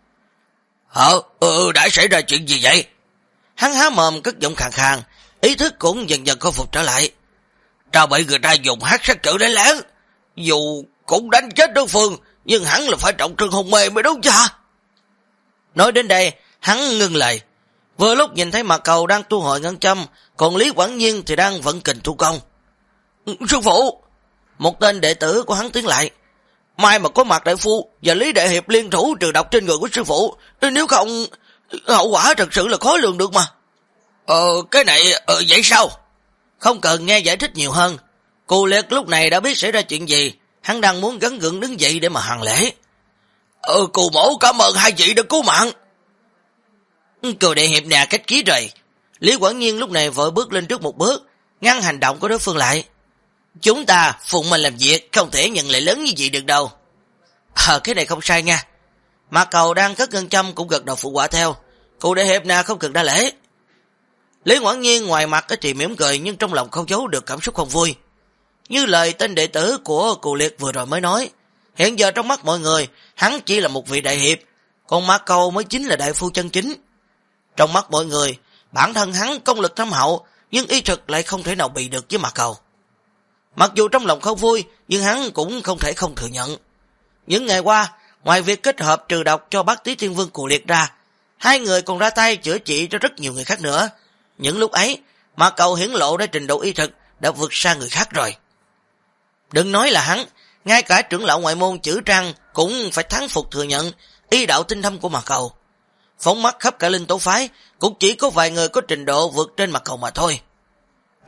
Đã xảy ra chuyện gì vậy? Hắn há mồm cất giọng khàn khàn, ý thức cũng dần dần khôi phục trở lại. Ta bị người ta dùng hắc sát chữ đánh lén, dù cũng đánh chết đối phương, nhưng hắn là phải trọng thương hôn mê mới đúng chứ hả? Nói đến đây, hắn ngưng lại. Vừa lúc nhìn thấy Mạc Cầu đang tu hồi ngân châm, còn Lý Quảng Nhiên thì đang vận kình thu công. Sư phụ! Một tên đệ tử của hắn tiến lại. Mai mà có Mạc đại phu và Lý đại hiệp liên thủ trừ độc trên người của sư phụ, nếu không, hậu quả thật sự là khó lường được mà. Cái này, vậy sao? Không cần nghe giải thích nhiều hơn. Cù Liệt lúc này đã biết xảy ra chuyện gì, hắn đang muốn gắng gượng đứng dậy để mà hành lễ. Cù mổ cảm ơn hai vị đã cứu mạng. Cù đại hiệp nè, cách ký rồi. Lý Quảng Nhiên lúc này vội bước lên trước một bước, ngăn hành động của đối phương lại. Chúng ta phụng mình làm việc, không thể nhận lệ lớn như vậy được đâu. Cái này không sai nha. Mạc Cầu đang cất ngân châm cũng gật đầu phụ họa theo. Cù đại hiệp nè, không cần đa lễ. Lý Quảng Nhiên ngoài mặt thì mỉm cười nhưng trong lòng không giấu được cảm xúc không vui. Như lời tên đệ tử của Cù Liệt vừa rồi mới nói, hiện giờ trong mắt mọi người, hắn chỉ là một vị đại hiệp, còn Mạc Cầu mới chính là đại phu chân chính. Trong mắt mọi người, bản thân hắn công lực thâm hậu, nhưng y thực lại không thể nào bị được với Mạc Cầu. Mặc dù trong lòng không vui, nhưng hắn cũng không thể không thừa nhận. Những ngày qua, ngoài việc kết hợp trừ độc cho Bát Tí Thiên Vương Cù Liệt ra, hai người còn ra tay chữa trị cho rất nhiều người khác nữa. Những lúc ấy, Mạc Cầu hiển lộ ra trình độ y thực đã vượt xa người khác rồi. Đừng nói là hắn, ngay cả trưởng lão ngoại môn Chữ Trang cũng phải thắng phục thừa nhận y đạo tinh thâm của Mạc Cầu. Phóng mắt khắp cả linh tố phái, cũng chỉ có vài người có trình độ vượt trên Mạc Cầu mà thôi.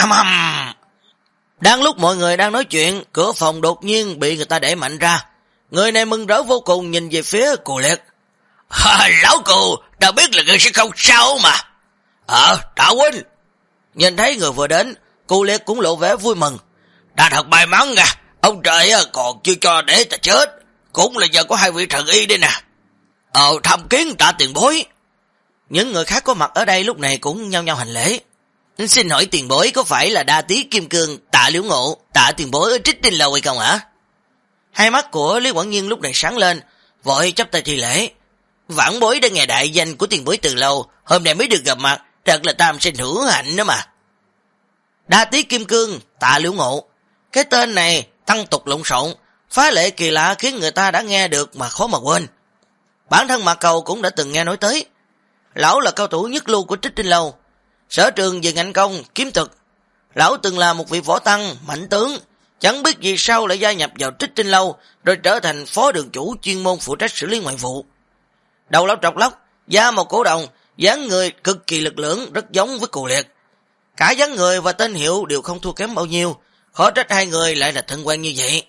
Đang lúc mọi người đang nói chuyện, cửa phòng đột nhiên bị người ta đẩy mạnh ra. Người này mừng rỡ vô cùng nhìn về phía Cù Liệt. Lão Cù, đã biết là người sẽ không sao mà. Tạ huynh. Nhìn thấy người vừa đến, Cù Liệt cũng lộ vẻ vui mừng. Ta thật may mắn nha, ông trời còn chưa cho để ta chết, cũng là nhờ có hai vị thần y đây nè. Thăm kiến Tạ tiền bối. Những người khác có mặt ở đây lúc này cũng nhao nhao hành lễ. Xin hỏi tiền bối có phải là Đa Tí Kim Cương, Tạ Liễu Ngộ, Tạ tiền bối ở Trích Tinh Lâu hay không hả? Hai mắt của Lý Quảng Nhiên lúc này sáng lên, vội chắp tay thi lễ. Vãn bối đã nghe đại danh của tiền bối từ lâu, hôm nay mới được gặp mặt, thật là tam sinh hữu hạnh đó mà. Đa Tí Kim Cương, Tạ Liễu Ngộ, cái tên này tăng tục lộn xộn, phá lệ kỳ lạ khiến người ta đã nghe được mà khó mà quên. Bản thân Mạc Cầu cũng đã từng nghe nói tới. Lão là cao thủ nhất lưu của Trích Tinh Lâu, sở trường về ngạnh công, kiếm thuật. Lão từng là một vị võ tăng, mạnh tướng, chẳng biết vì sao lại gia nhập vào Trích Tinh Lâu, rồi trở thành phó đường chủ chuyên môn phụ trách xử lý ngoại vụ. Đầu lão trọc lóc, da màu cổ đồng, dáng người cực kỳ lực lưỡng, rất giống với Cù Liệt. Cả dáng người và tên hiệu đều không thua kém bao nhiêu, khó trách hai người lại là thân quen như vậy.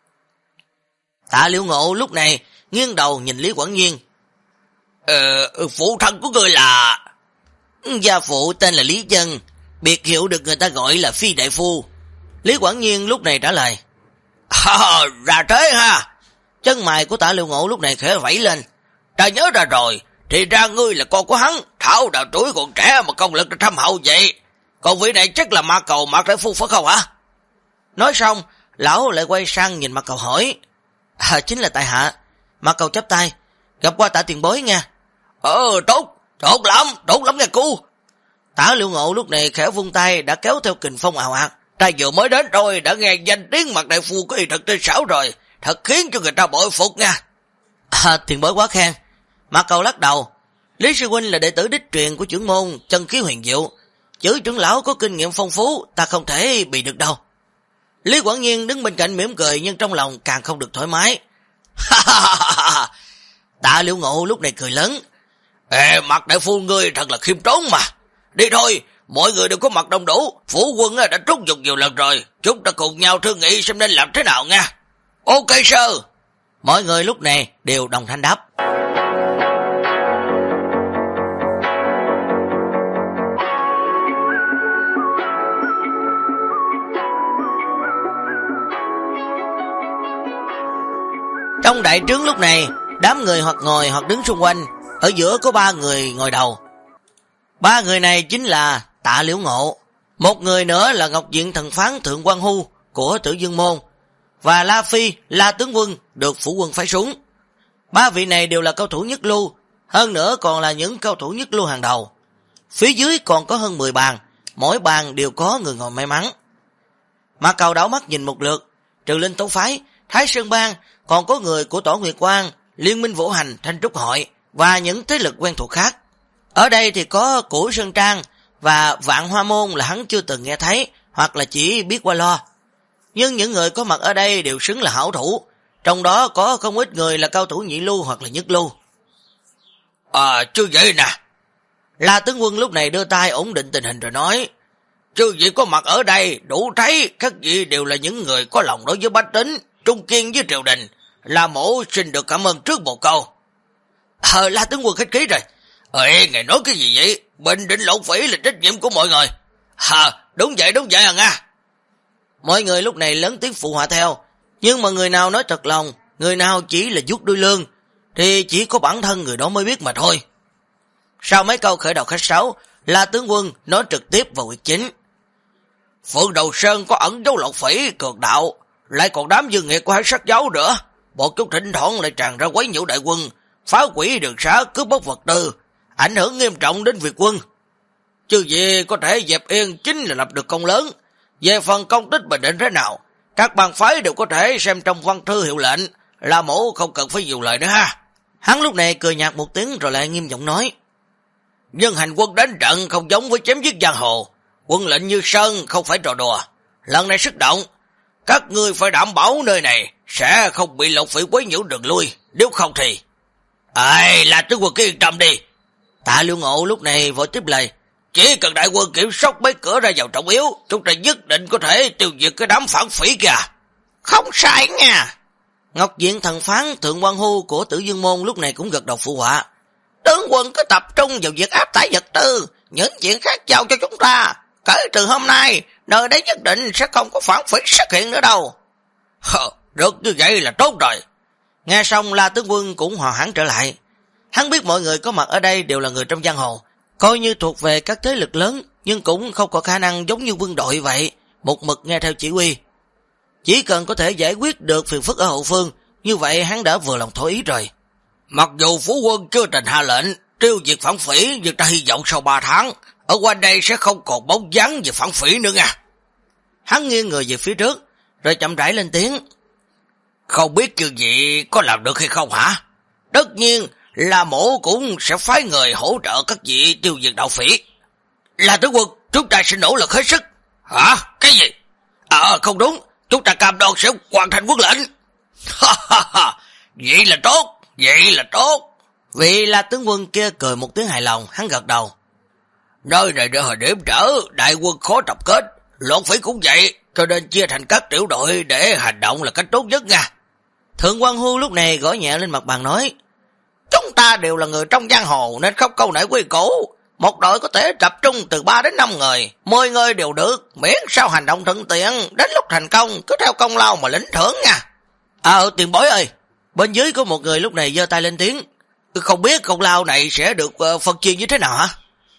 Tạ Liễu Ngộ lúc này nghiêng đầu nhìn Lý Quảng Nhiên. Phụ thân của người là... Gia phụ tên là Lý Dân, biệt hiệu được người ta gọi là Phi Đại Phu. Lý Quảng Nhiên lúc này trả lời. Ra thế ha. Chân mày của Tạ Liễu Ngộ lúc này khẽ vẫy lên. Ta nhớ ra rồi, thì ra ngươi là con của hắn, thảo đạo tuổi còn trẻ mà công lực thâm hậu vậy. Còn vị này chắc là Mạc Cầu, Mạc Đại Phu phải không hả? Nói xong, lão lại quay sang nhìn Mạc Cầu hỏi. Chính là tại hạ. Mạc Cầu chắp tay. Gặp qua Tạ tiền bối nha. Tốt lắm nha cu. Tạ Liễu Ngộ lúc này khẽ vung tay đã kéo theo kình phong ào ạt. Ta vừa mới đến rồi đã nghe danh tiếng Mạc Đại Phu có y thật tinh xảo rồi, thật khiến cho người ta bội phục nha. Tiền bối quá khen. Mạc Cầu lắc đầu. Lý sư huynh là đệ tử đích truyền của trưởng môn Chân Khí Huyền Diệu, chữ trưởng lão có kinh nghiệm phong phú, ta không thể bị được đâu. Lý Quảng Nhiên đứng bên cạnh mỉm cười nhưng trong lòng càng không được thoải mái. Tạ Liễu Ngộ lúc này cười lớn. Mạc Đại Phu ngươi thật là khiêm tốn mà. Đi thôi, mọi người đều có mặt đông đủ, phủ quân đã trút giục nhiều lần rồi, chúng ta cùng nhau thương nghị xem nên làm thế nào nha. Ok sir. Mọi người lúc này đều đồng thanh đáp. Trong đại trướng lúc này, đám người hoặc ngồi hoặc đứng xung quanh, ở giữa có 3 người ngồi đầu. 3 người này chính là Tạ Liễu Ngộ, một người nữa là Ngọc Diện Thần Phán Thượng Quan Hu của Tử Dương Môn, và La Phi, La Tướng Quân được phủ quân phái xuống. 3 vị này đều là cao thủ nhất lưu, hơn nữa còn là những cao thủ nhất lưu hàng đầu. Phía dưới còn có hơn 10 bàn, mỗi bàn đều có người ngồi may mắn. Mạc Cầu đảo mắt nhìn một lượt, Trừ Linh Tấu Phái, Thái Sơn Bang, còn có người của Tổ Nguyệt Quang, Liên Minh Vũ Hành, Thanh Trúc Hội và những thế lực quen thuộc khác. Ở đây thì có Củi Sơn Trang và Vạn Hoa Môn là hắn chưa từng nghe thấy hoặc là chỉ biết qua lo. Nhưng những người có mặt ở đây đều xứng là hảo thủ, trong đó có không ít người là cao thủ nhị lưu hoặc là nhất lưu. Chứ vậy nè. La Tướng Quân lúc này đưa tay ổn định tình hình rồi nói. Chứ vị có mặt ở đây đủ thấy các vị đều là những người có lòng đối với bách tính, trung kiên với triều đình. La mổ xin được cảm ơn trước một câu. La Tướng Quân khách khí rồi. Ngài nói cái gì vậy? Bình định lộn phỉ là trách nhiệm của mọi người. Đúng vậy Nga. Mọi người lúc này lớn tiếng phụ họa theo, nhưng mà người nào nói thật lòng, người nào chỉ là vuốt đuôi lương, thì chỉ có bản thân người đó mới biết mà thôi. Sau mấy câu khởi đầu khách sáo, La Tướng Quân nói trực tiếp vào việc chính. Phượng Đầu Sơn có ẩn dấu lộn phỉ cường đạo, lại còn đám dương nghiệt của Hải Sát Giáo nữa, một chút thỉnh thoảng lại tràn ra quấy nhiễu đại quân, phá hủy đường xá, cướp bóc vật tư, ảnh hưởng nghiêm trọng đến việc quân. Chứ gì có thể dẹp yên chính là lập được công lớn. Về phần công tích bình định thế nào, các bang phái đều có thể xem trong văn thư hiệu lệnh, La mổ không cần phải nhiều lời nữa ha. Hắn lúc này cười nhạt một tiếng rồi lại nghiêm giọng nói. Nhưng hành quân đánh trận không giống với chém giết giang hồ, quân lệnh như sơn không phải trò đùa. Lần này sức động, các ngươi phải đảm bảo nơi này sẽ không bị lộc phỉ quấy nhiễu đường lui, nếu không thì... là Tướng Quân cứ yên tâm đi. Tạ Liễu Ngộ lúc này vội tiếp lời. Chỉ cần đại quân kiểm soát mấy cửa ra vào trọng yếu, chúng ta nhất định có thể tiêu diệt cái đám phản phỉ kìa. Không sai nha. Ngọc Diện thần phán Thượng Quan Hu của Tử Dương Môn lúc này cũng gật đầu phụ họa. Tướng quân cứ tập trung vào việc áp tải vật tư, những chuyện khác giao cho chúng ta. Kể từ hôm nay, nơi đấy nhất định sẽ không có phản phỉ xuất hiện nữa đâu. Được như vậy là tốt rồi. Nghe xong La tướng quân cũng hò hẳn trở lại. Hắn biết mọi người có mặt ở đây đều là người trong giang hồ, coi như thuộc về các thế lực lớn, nhưng cũng không có khả năng giống như quân đội vậy, một mực nghe theo chỉ huy. Chỉ cần có thể giải quyết được phiền phức ở hậu phương, như vậy hắn đã vừa lòng thổ ý rồi. Mặc dù phủ quân chưa trình hạ lệnh tiêu diệt phản phỉ, nhưng ta hy vọng sau 3 tháng, ở quanh đây sẽ không còn bóng dáng về phản phỉ nữa nha. Hắn nghiêng người về phía trước, rồi chậm rãi lên tiếng. Không biết chư vị có làm được hay không hả? Tất nhiên là mổ cũng sẽ phái người hỗ trợ các vị tiêu diệt đạo phỉ. Là tướng quân, chúng ta sẽ nỗ lực hết sức. Hả? Cái gì? Không đúng, chúng ta cam đoan sẽ hoàn thành quân lệnh. Vậy là tốt, vậy là tốt. Vì là tướng quân kia cười một tiếng hài lòng, hắn gật đầu. Nơi này là điểm trở, đại quân khó tập kết, loạn phỉ cũng vậy, cho nên chia thành các tiểu đội để hành động là cách tốt nhất nha. Thượng Quan Hu lúc này gõ nhẹ lên mặt bàn nói, chúng ta đều là người trong giang hồ nên không câu nệ quy củ. Một đội có thể tập trung từ 3 đến 5 người, 10 người đều được, miễn sao hành động thuận tiện, đến lúc thành công cứ theo công lao mà lĩnh thưởng nha. Tiền bối ơi, bên dưới có một người lúc này giơ tay lên tiếng, không biết công lao này sẽ được phân chia như thế nào hả?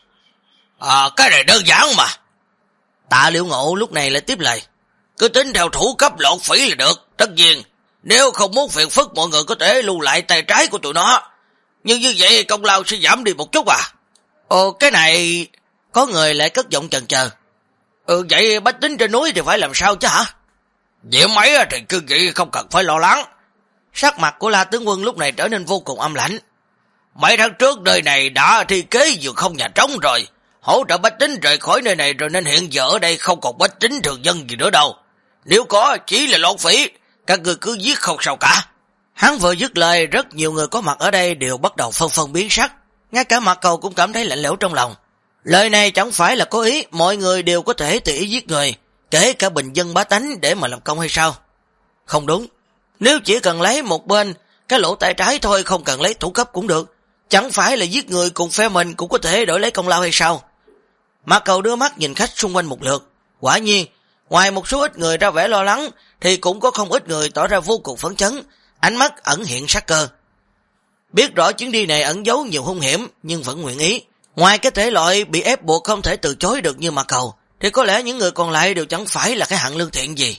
Cái này đơn giản mà. Tạ Liễu Ngộ lúc này lại tiếp lời, cứ tính theo thủ cấp loạn phỉ là được. Tất nhiên, nếu không muốn phiền phức mọi người có thể lưu lại tay trái của tụi nó, nhưng như vậy công lao sẽ giảm đi một chút à. Cái này... Có người lại cất giọng chần chờ. Vậy bách tính trên núi thì phải làm sao chứ hả? Vậy mấy thì cứ vậy không cần phải lo lắng. Sắc mặt của La tướng quân lúc này trở nên vô cùng âm lãnh. Mấy tháng trước nơi này đã thi kế vừa không nhà trống rồi, hỗ trợ bách tính rời khỏi nơi này rồi, nên hiện giờ ở đây không còn bách tính thường dân gì nữa đâu. Nếu có chỉ là loạn phỉ, các người cứ giết không sao cả. Hắn vừa dứt lời, rất nhiều người có mặt ở đây đều bắt đầu phân biến sắc. Ngay cả Mạc Cầu cũng cảm thấy lạnh lẽo trong lòng. Lời này chẳng phải là cố ý, mọi người đều có thể tự ý giết người, kể cả bình dân bá tánh để mà làm công hay sao? Không đúng. Nếu chỉ cần lấy một bên, cái lỗ tay trái thôi, không cần lấy thủ cấp cũng được. Chẳng phải là giết người cùng phe mình cũng có thể đổi lấy công lao hay sao? Mạc Cầu đưa mắt nhìn khách xung quanh một lượt. Quả nhiên, ngoài một số ít người ra vẻ lo lắng, thì cũng có không ít người tỏ ra vô cùng phấn chấn, ánh mắt ẩn hiện sát cơ. Biết rõ chuyến đi này ẩn giấu nhiều hung hiểm, nhưng vẫn nguyện ý. Ngoài cái thể loại bị ép buộc không thể từ chối được như Mạc Cầu, thì có lẽ những người còn lại đều chẳng phải là cái hạng lương thiện gì.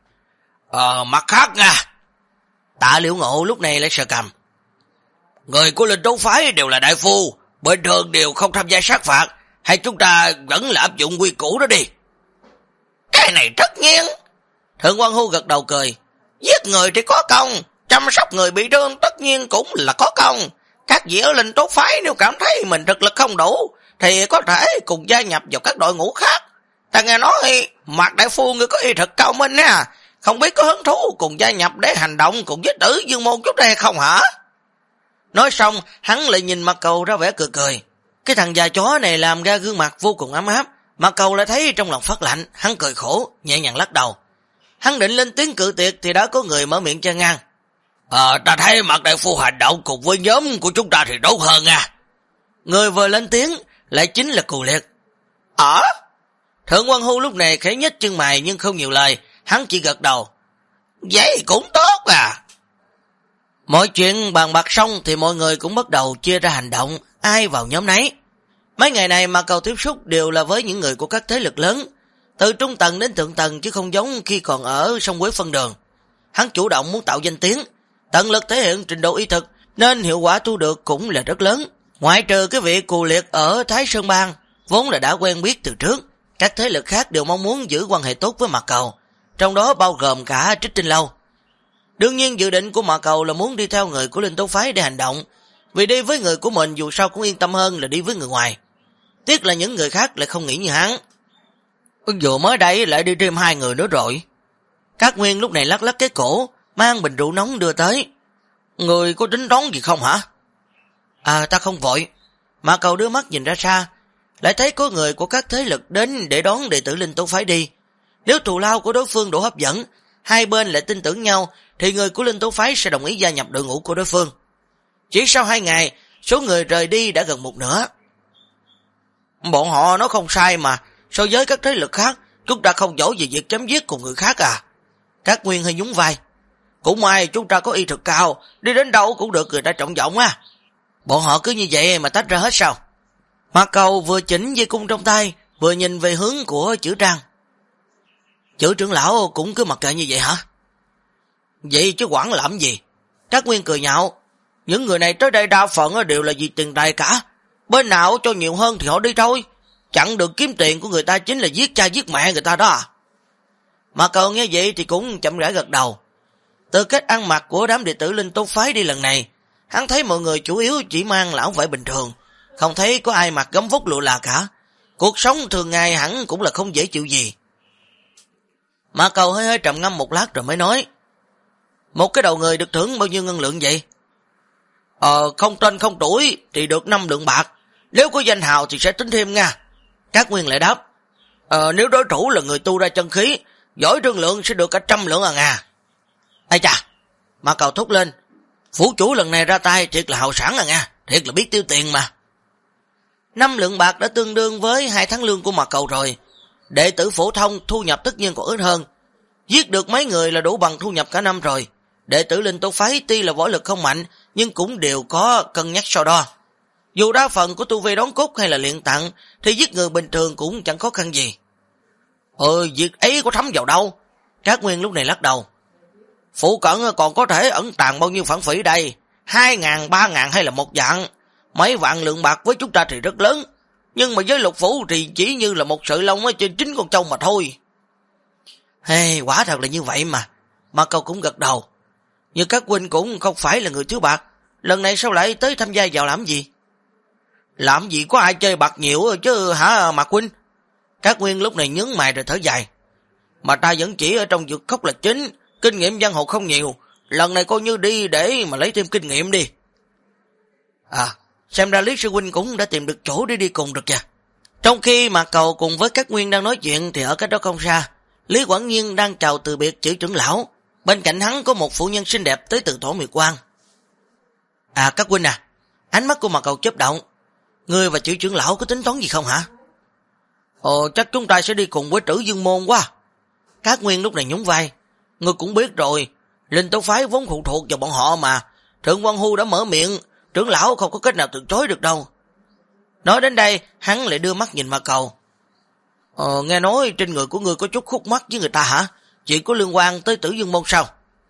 Mặt khác nha. Tạ Liễu Ngộ lúc này lại sờ cằm. Người của Linh Tố Phái đều là đại phu, bình thường đều không tham gia sát phạt, hay chúng ta vẫn là áp dụng quy củ đó đi? Cái này tất nhiên. Thượng Quan Hu gật đầu cười. Giết người thì có công, chăm sóc người bị thương tất nhiên cũng là có công. Các vị ở Linh Tố Phái nếu cảm thấy mình thực lực không đủ, thì có thể cùng gia nhập vào các đội ngũ khác. Ta nghe nói Mạc đại phu người có y thực cao minh á, không biết có hứng thú cùng gia nhập để hành động cùng với Tử Dương Môn chút đây không hả? Nói xong, hắn lại nhìn Mạc Cầu ra vẻ cười cười. Cái thằng già chó này làm ra gương mặt vô cùng ấm áp. Mạc Cầu lại thấy trong lòng phát lạnh, hắn cười khổ, nhẹ nhàng lắc đầu. Hắn định lên tiếng cự tuyệt thì đã có người mở miệng cho ngang. Ta thấy Mạc đại phu hành động cùng với nhóm của chúng ta thì tốt hơn nha. Người vừa lên tiếng lại chính là Cù Liệt. Thượng Quan Hu lúc này khẽ nhếch chân mày nhưng không nhiều lời, hắn chỉ gật đầu. Vậy cũng tốt à. Mọi chuyện bàn bạc xong thì mọi người cũng bắt đầu chia ra hành động, ai vào nhóm nấy. Mấy ngày này Mạc Cầu tiếp xúc đều là với những người của các thế lực lớn, từ trung tầng đến thượng tầng, chứ không giống khi còn ở sông Quế Phân Đường. Hắn chủ động muốn tạo danh tiếng, tận lực thể hiện trình độ y thực, nên hiệu quả thu được cũng là rất lớn. Ngoại trừ cái vị Cù Liệt ở Thái Sơn Bang, vốn là đã quen biết từ trước, các thế lực khác đều mong muốn giữ quan hệ tốt với Mạc Cầu, trong đó bao gồm cả Trích Tinh Lâu. Đương nhiên dự định của Mạc Cầu là muốn đi theo người của Linh Tố Phái để hành động, vì đi với người của mình dù sao cũng yên tâm hơn là đi với người ngoài. Tiếc là những người khác lại không nghĩ như hắn. Vừa mới đây lại đi thêm 2 người nữa rồi. Các Nguyên lúc này lắc lắc cái cổ, mang bình rượu nóng đưa tới. Người có tính toán gì không hả? Ta không vội. Mạc Cầu đưa mắt nhìn ra xa, lại thấy có người của các thế lực đến để đón đệ tử Linh Tố Phái đi. Nếu thù lao của đối phương đủ hấp dẫn, hai bên lại tin tưởng nhau, thì người của Linh Tố Phái sẽ đồng ý gia nhập đội ngũ của đối phương. Chỉ sau 2 ngày, số người rời đi đã gần một nửa. Bọn họ nói không sai mà, so với các thế lực khác, chúng ta không giỏi về việc chém giết cùng người khác à. Các Nguyên hơi nhún vai. Cũng may chúng ta có y thực cao, đi đến đâu cũng được người ta trọng vọng á. Bọn họ cứ như vậy mà tách ra hết sao? Mạc Cầu vừa chỉnh dây cung trong tay, vừa nhìn về hướng của Chữ Trang. Chữ trưởng lão cũng cứ mặc kệ như vậy hả? Vậy chứ quản làm gì? Các Nguyên cười nhạo. Những người này tới đây đa phần đều là vì tiền tài cả. Bên nào cho nhiều hơn thì họ đi thôi. Chẳng được kiếm tiền của người ta chính là giết cha giết mẹ người ta đó à. Mạc Cầu nghe vậy thì cũng chậm rãi gật đầu. Từ cách ăn mặc của đám đệ tử Linh Tố Phái đi lần này, hắn thấy mọi người chủ yếu chỉ mang lão vải bình thường, không thấy có ai mặc gấm vóc lụa là cả. Cuộc sống thường ngày hẳn cũng là không dễ chịu gì. Mạc Cầu hơi trầm ngâm một lát rồi mới nói. Một cái đầu người được thưởng bao nhiêu ngân lượng vậy? Không tên không tuổi thì được 5 lượng bạc. Nếu có danh hào thì sẽ tính thêm nha. Các Nguyên lại đáp. Nếu đối thủ là người tu ra chân khí, giỏi thương lượng sẽ được cả 100 lượng à. Ây chà, Mạc Cầu thốt lên. Phủ chủ lần này ra tay thiệt là hào sảng nha, thiệt là biết tiêu tiền mà. 5 lượng bạc đã tương đương với 2 tháng lương của Mạc Cầu rồi. Đệ tử phổ thông thu nhập tất nhiên còn ít hơn. Giết được mấy người là đủ bằng thu nhập cả năm rồi. Đệ tử Linh Tố Phái tuy là võ lực không mạnh, nhưng cũng đều có cân nhắc so đo. Dù đa phần của tu vi đón cốt hay là luyện tặng, thì giết người bình thường cũng chẳng khó khăn gì. Việc ấy có thấm vào đâu? Các Nguyên lúc này lắc đầu. Phụ cận còn có thể ẩn tàng bao nhiêu phản phỉ đây? 2.000, 3.000 hay là 1 vạn? Mấy vạn lượng bạc với chúng ta thì rất lớn, nhưng mà với Lục Phủ thì chỉ như là một sợi lông trên 9 con trâu mà thôi. Quả thật là như vậy mà. Mạc Cầu cũng gật đầu. Nhưng các huynh cũng không phải là người thiếu bạc, lần này sao lại tới tham gia vào làm gì? Làm gì có ai chơi bạc nhiều chứ hả Mạc huynh? Các Nguyên lúc này nhướng mày rồi thở dài. Mà ta vẫn chỉ ở trong vực khốc là chính, kinh nghiệm giang hồ không nhiều, lần này coi như đi để mà lấy thêm kinh nghiệm đi. Xem ra Lý Sư huynh cũng đã tìm được chỗ để đi cùng được kìa. Trong khi Mạc Cầu cùng với các Nguyên đang nói chuyện thì ở cách đó không xa, Lý Quảng Nhiên đang chào từ biệt Chữ trưởng lão. Bên cạnh hắn có một phụ nhân xinh đẹp tới từ Thổ Miệt Quang. Các huynh à, ánh mắt của Mạc Cầu chớp động. Ngươi và Chữ trưởng lão có tính toán gì không hả? Chắc chúng ta sẽ đi cùng với Trữ Dương Môn quá. Các Nguyên lúc này nhún vai. Ngươi cũng biết rồi, Linh Tố Phái vốn phụ thuộc vào bọn họ mà. Thượng Văn Hu đã mở miệng, trưởng lão không có cách nào từ chối được đâu. Nói đến đây, hắn lại đưa mắt nhìn Mạc Cầu. Nghe nói trên người của ngươi có chút khúc mắc với người ta hả? Chỉ có liên quan tới Tử Dương Môn sao?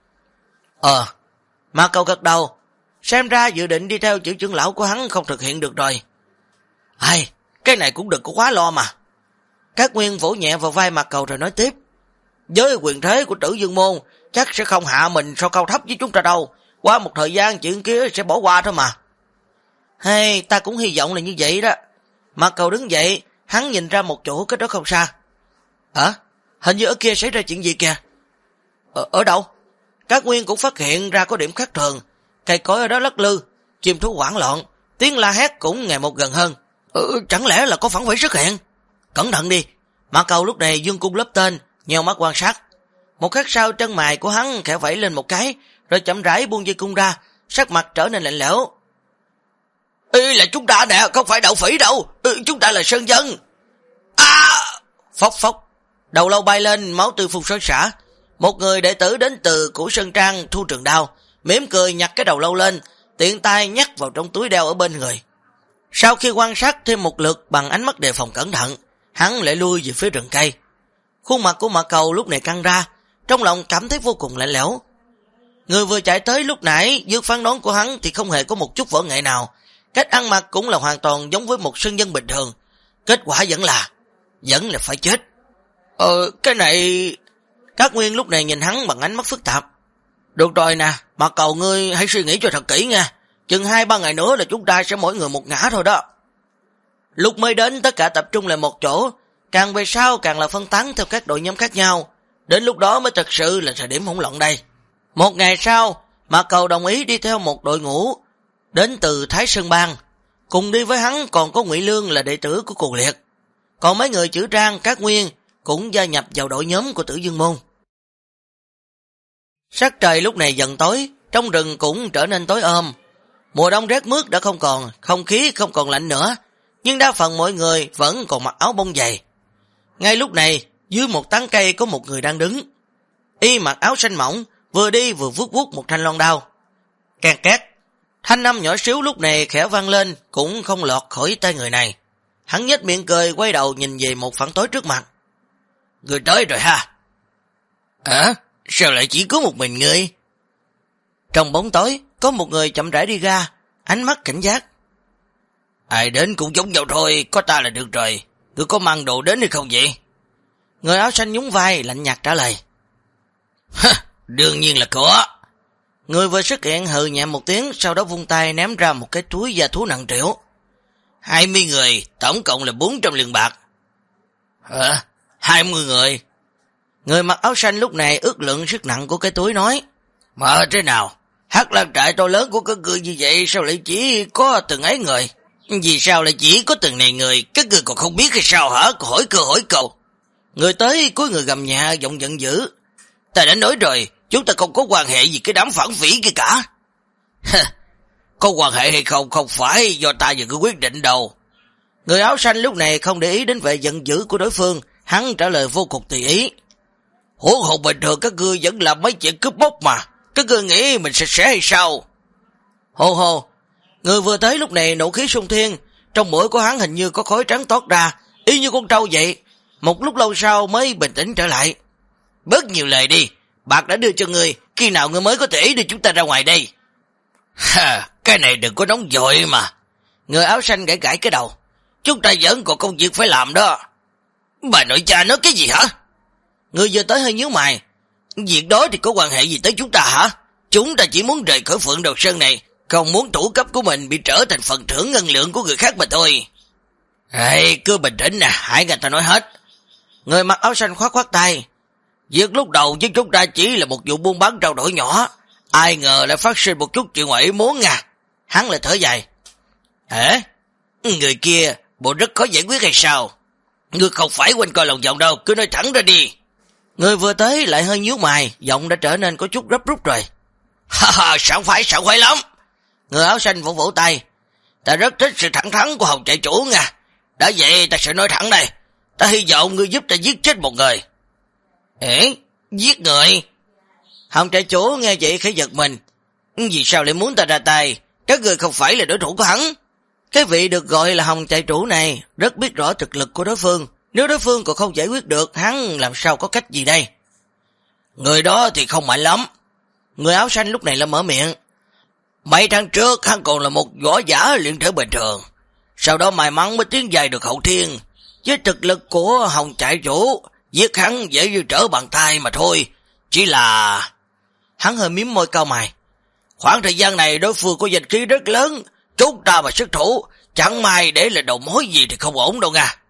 Mạc Cầu gật đầu. Xem ra dự định đi theo Chữ trưởng lão của hắn không thực hiện được rồi. Cái này cũng đừng có quá lo mà. Các Nguyên vỗ nhẹ vào vai Mạc Cầu rồi nói tiếp. Với quyền thế của Tử Dương Môn, chắc sẽ không hạ mình so cao thấp với chúng ta đâu. Qua một thời gian chuyện kia sẽ bỏ qua thôi mà. Ta cũng hy vọng là như vậy đó. Mạc Cầu đứng dậy, hắn nhìn ra một chỗ cách đó không xa. Hình như ở kia xảy ra chuyện gì kìa. Ở đâu? Các Nguyên cũng phát hiện ra có điểm khác thường. Cây cối ở đó lắc lư, chim thú hoảng loạn, tiếng la hét cũng ngày một gần hơn. Chẳng lẽ là có phản phỉ xuất hiện? Cẩn thận đi. Mạc Cầu lúc này dương cung lấp tên, nheo mắt quan sát. Một khắc sau chân mày của hắn khẽ vẫy lên một cái, rồi chậm rãi buông dây cung ra, sắc mặt trở nên lạnh lẽo. Là chúng ta nè, không phải đạo phỉ đâu. Chúng ta là sơn dân. Phốc phốc, đầu lâu bay lên, máu tươi phun xối xả. Một người đệ tử đến từ của Sơn Trang thu trường đao, mỉm cười nhặt cái đầu lâu lên, tiện tay nhắc vào trong túi đeo ở bên người. Sau khi quan sát thêm một lượt bằng ánh mắt đề phòng cẩn thận, hắn lại lui về phía rừng cây. Khuôn mặt của Mạc Cầu lúc này căng ra, trong lòng cảm thấy vô cùng lạnh lẽo. Người vừa chạy tới lúc nãy, dưới phán đoán của hắn thì không hề có một chút võ nghệ nào, cách ăn mặc cũng là hoàn toàn giống với một sơn dân bình thường. Kết quả vẫn là phải chết. Cái này... Các Nguyên lúc này nhìn hắn bằng ánh mắt phức tạp. Được rồi nè, Mạc Cầu ngươi hãy suy nghĩ cho thật kỹ nha. Chừng 2-3 ngày nữa là chúng ta sẽ mỗi người một ngã thôi đó. Lúc mới đến tất cả tập trung lại một chỗ, càng về sau càng là phân tán theo các đội nhóm khác nhau. Đến lúc đó mới thật sự là thời điểm hỗn loạn đây. Một ngày sau, Mạc Cầu đồng ý đi theo một đội ngũ đến từ Thái Sơn Bang. Cùng đi với hắn còn có Ngụy Lương là đệ tử của Cù Liệt. Còn mấy người Chữ Trang, Các Nguyên cũng gia nhập vào đội nhóm của Tử Dương Môn. Sắc trời lúc này dần tối, trong rừng cũng trở nên tối ôm. Mùa đông rét mướt đã không còn, không khí không còn lạnh nữa, nhưng đa phần mọi người vẫn còn mặc áo bông dày. Ngay lúc này, dưới một tán cây có một người đang đứng. Y mặc áo xanh mỏng, vừa đi vừa vuốt vuốt một thanh loan đao. Keng két, thanh âm nhỏ xíu lúc này khẽ vang lên, cũng không lọt khỏi tay người này. Hắn nhếch miệng cười, quay đầu nhìn về một phản tối trước mặt. Người tới rồi ha? Sao lại chỉ có một mình ngươi? Trong bóng tối, có một người chậm rãi đi ra, ánh mắt cảnh giác. Ai đến cũng giống nhau thôi, có ta là được rồi. Ngươi có mang đồ đến hay không vậy? Người áo xanh nhún vai, lạnh nhạt trả lời. Đương nhiên là có. Người vừa xuất hiện hừ nhẹ một tiếng, sau đó vung tay ném ra một cái túi da thú nặng trĩu. 20 người, tổng cộng là 400 lượng bạc. 20 người? Người mặc áo xanh lúc này ước lượng sức nặng của cái túi nói. Mà thế nào? Hắc Lan trại to lớn của các ngươi như vậy sao lại chỉ có từng ấy người? Vì sao lại chỉ có từng này người? Các ngươi còn không biết hay sao hả? Hỏi câu. Người tới cuối người gầm nhẹ giọng giận dữ. Ta đã nói rồi, chúng ta không có quan hệ gì cái đám phản phỉ kia cả. Có quan hệ hay không không phải do ta và ngươi quyết định đâu. Người áo xanh lúc này không để ý đến vẻ giận dữ của đối phương, hắn trả lời vô cùng tùy ý. Huống hồ bình thường các ngươi vẫn làm mấy chuyện cướp bóc mà, các ngươi nghĩ mình sẽ hay sao? Hồ, người vừa tới lúc này nộ khí sung thiên, trong mũi của hắn hình như có khói trắng toát ra, y như con trâu vậy. Một lúc lâu sau mới bình tĩnh trở lại. Bớt nhiều lời đi, bạc đã đưa cho ngươi, khi nào ngươi mới có thể đưa chúng ta ra ngoài đây? Cái này đừng có nóng vội mà. Người áo xanh gãi gãi cái đầu. Chúng ta vẫn còn công việc phải làm đó. Bà nội cha nói cái gì hả? Người vừa tới hơi nhíu mày. Việc đó thì có quan hệ gì tới chúng ta hả? Chúng ta chỉ muốn rời khỏi Phượng Đầu Sơn này, không muốn thủ cấp của mình bị trở thành phần thưởng ngân lượng của người khác mà thôi. Cứ bình tĩnh nè, hãy nghe ta nói hết. Người mặc áo xanh khoát tay. Việc lúc đầu với chúng ta chỉ là một vụ buôn bán trao đổi nhỏ, ai ngờ lại phát sinh một chút chuyện ngoại ý muốn à. Hắn lại thở dài. Người kia bộ rất khó giải quyết hay sao? Ngươi không phải quanh coi lòng vòng đâu, cứ nói thẳng ra đi. Người vừa tới lại hơi nhíu mày, giọng đã trở nên có chút gấp rút rồi. Sảng khoái lắm. Người áo xanh vỗ tay. Ta rất thích sự thẳng thắn của Hồng trại chủ nha. Đã vậy ta sẽ nói thẳng đây. Ta hy vọng ngươi giúp ta giết chết một người. Giết người? Hồng trại chủ nghe vậy khẽ giật mình. Vì sao lại muốn ta ra tay? Các người không phải là đối thủ của hắn. Cái vị được gọi là Hồng trại chủ này rất biết rõ thực lực của đối phương. Nếu đối phương còn không giải quyết được, hắn làm sao có cách gì đây? Người đó thì không mạnh lắm. Người áo xanh lúc này là mở miệng. Mấy tháng trước hắn còn là một võ giả luyện thể bình thường, sau đó may mắn mới tiến dài được hậu thiên. Với thực lực của Hồng trại chủ, giết hắn dễ như trở bàn tay mà thôi. Chỉ là... Hắn hơi miếm môi cau mày. Khoảng thời gian này đối phương có danh khí rất lớn, chúng ta mà xuất thủ, chẳng may để là đầu mối gì thì không ổn đâu nha.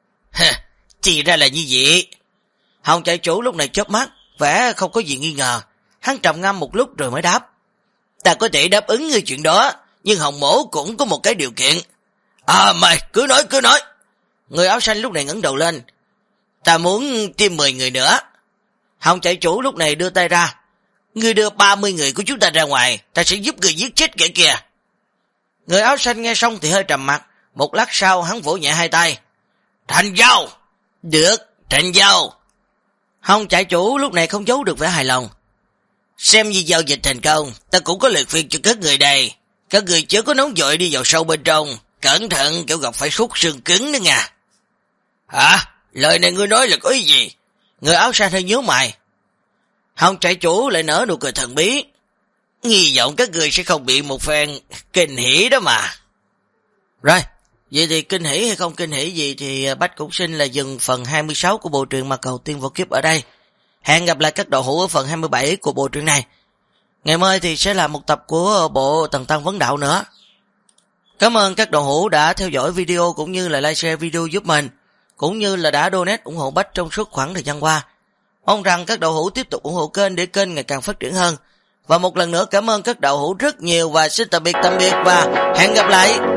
Thì ra là như vậy. Hồng trại chủ lúc này chớp mắt, vẻ không có gì nghi ngờ. Hắn trầm ngâm một lúc rồi mới đáp. Ta có thể đáp ứng người chuyện đó, nhưng Hồng mổ cũng có một cái điều kiện. Mày cứ nói. Người áo xanh lúc này ngẩng đầu lên. Ta muốn tìm 10 người nữa. Hồng trại chủ lúc này đưa tay ra. Ngươi đưa 30 người của chúng ta ra ngoài, ta sẽ giúp người giết chết kẻ kia. Người áo xanh nghe xong thì hơi trầm mặt. Một lát sau hắn vỗ nhẹ hai tay. Thành giao. Được, thành giao. Hồng trại chủ lúc này không giấu được vẻ hài lòng. Xem như giao dịch thành công, ta cũng có lời khuyên cho các người đây. Các người chớ có nóng vội đi vào sâu bên trong, cẩn thận kiểu gặp phải khúc xương cứng nữa nha. Hả? Lời này ngươi nói là có ý gì? Người áo xanh hơi nhíu mày. Hồng trại chủ lại nở nụ cười thần bí. Hy vọng các người sẽ không bị một phen kinh hỉ đó mà. Rồi, vậy thì kinh hỉ hay không kinh hỉ gì thì Bách cũng xin là dừng phần 26 của bộ truyện Mạc Cầu Tiên Vô Kiếp ở đây. Hẹn gặp lại các đạo hữu ở phần 27 của bộ truyện này. Ngày mai thì sẽ là một tập của bộ Tần Tăng Vấn Đạo nữa. Cảm ơn các đạo hữu đã theo dõi video cũng như là like share video giúp mình, cũng như là đã donate ủng hộ Bách trong suốt khoảng thời gian qua. Mong rằng các đạo hữu tiếp tục ủng hộ kênh để kênh ngày càng phát triển hơn. Và một lần nữa cảm ơn các đạo hữu rất nhiều và xin tạm biệt và hẹn gặp lại.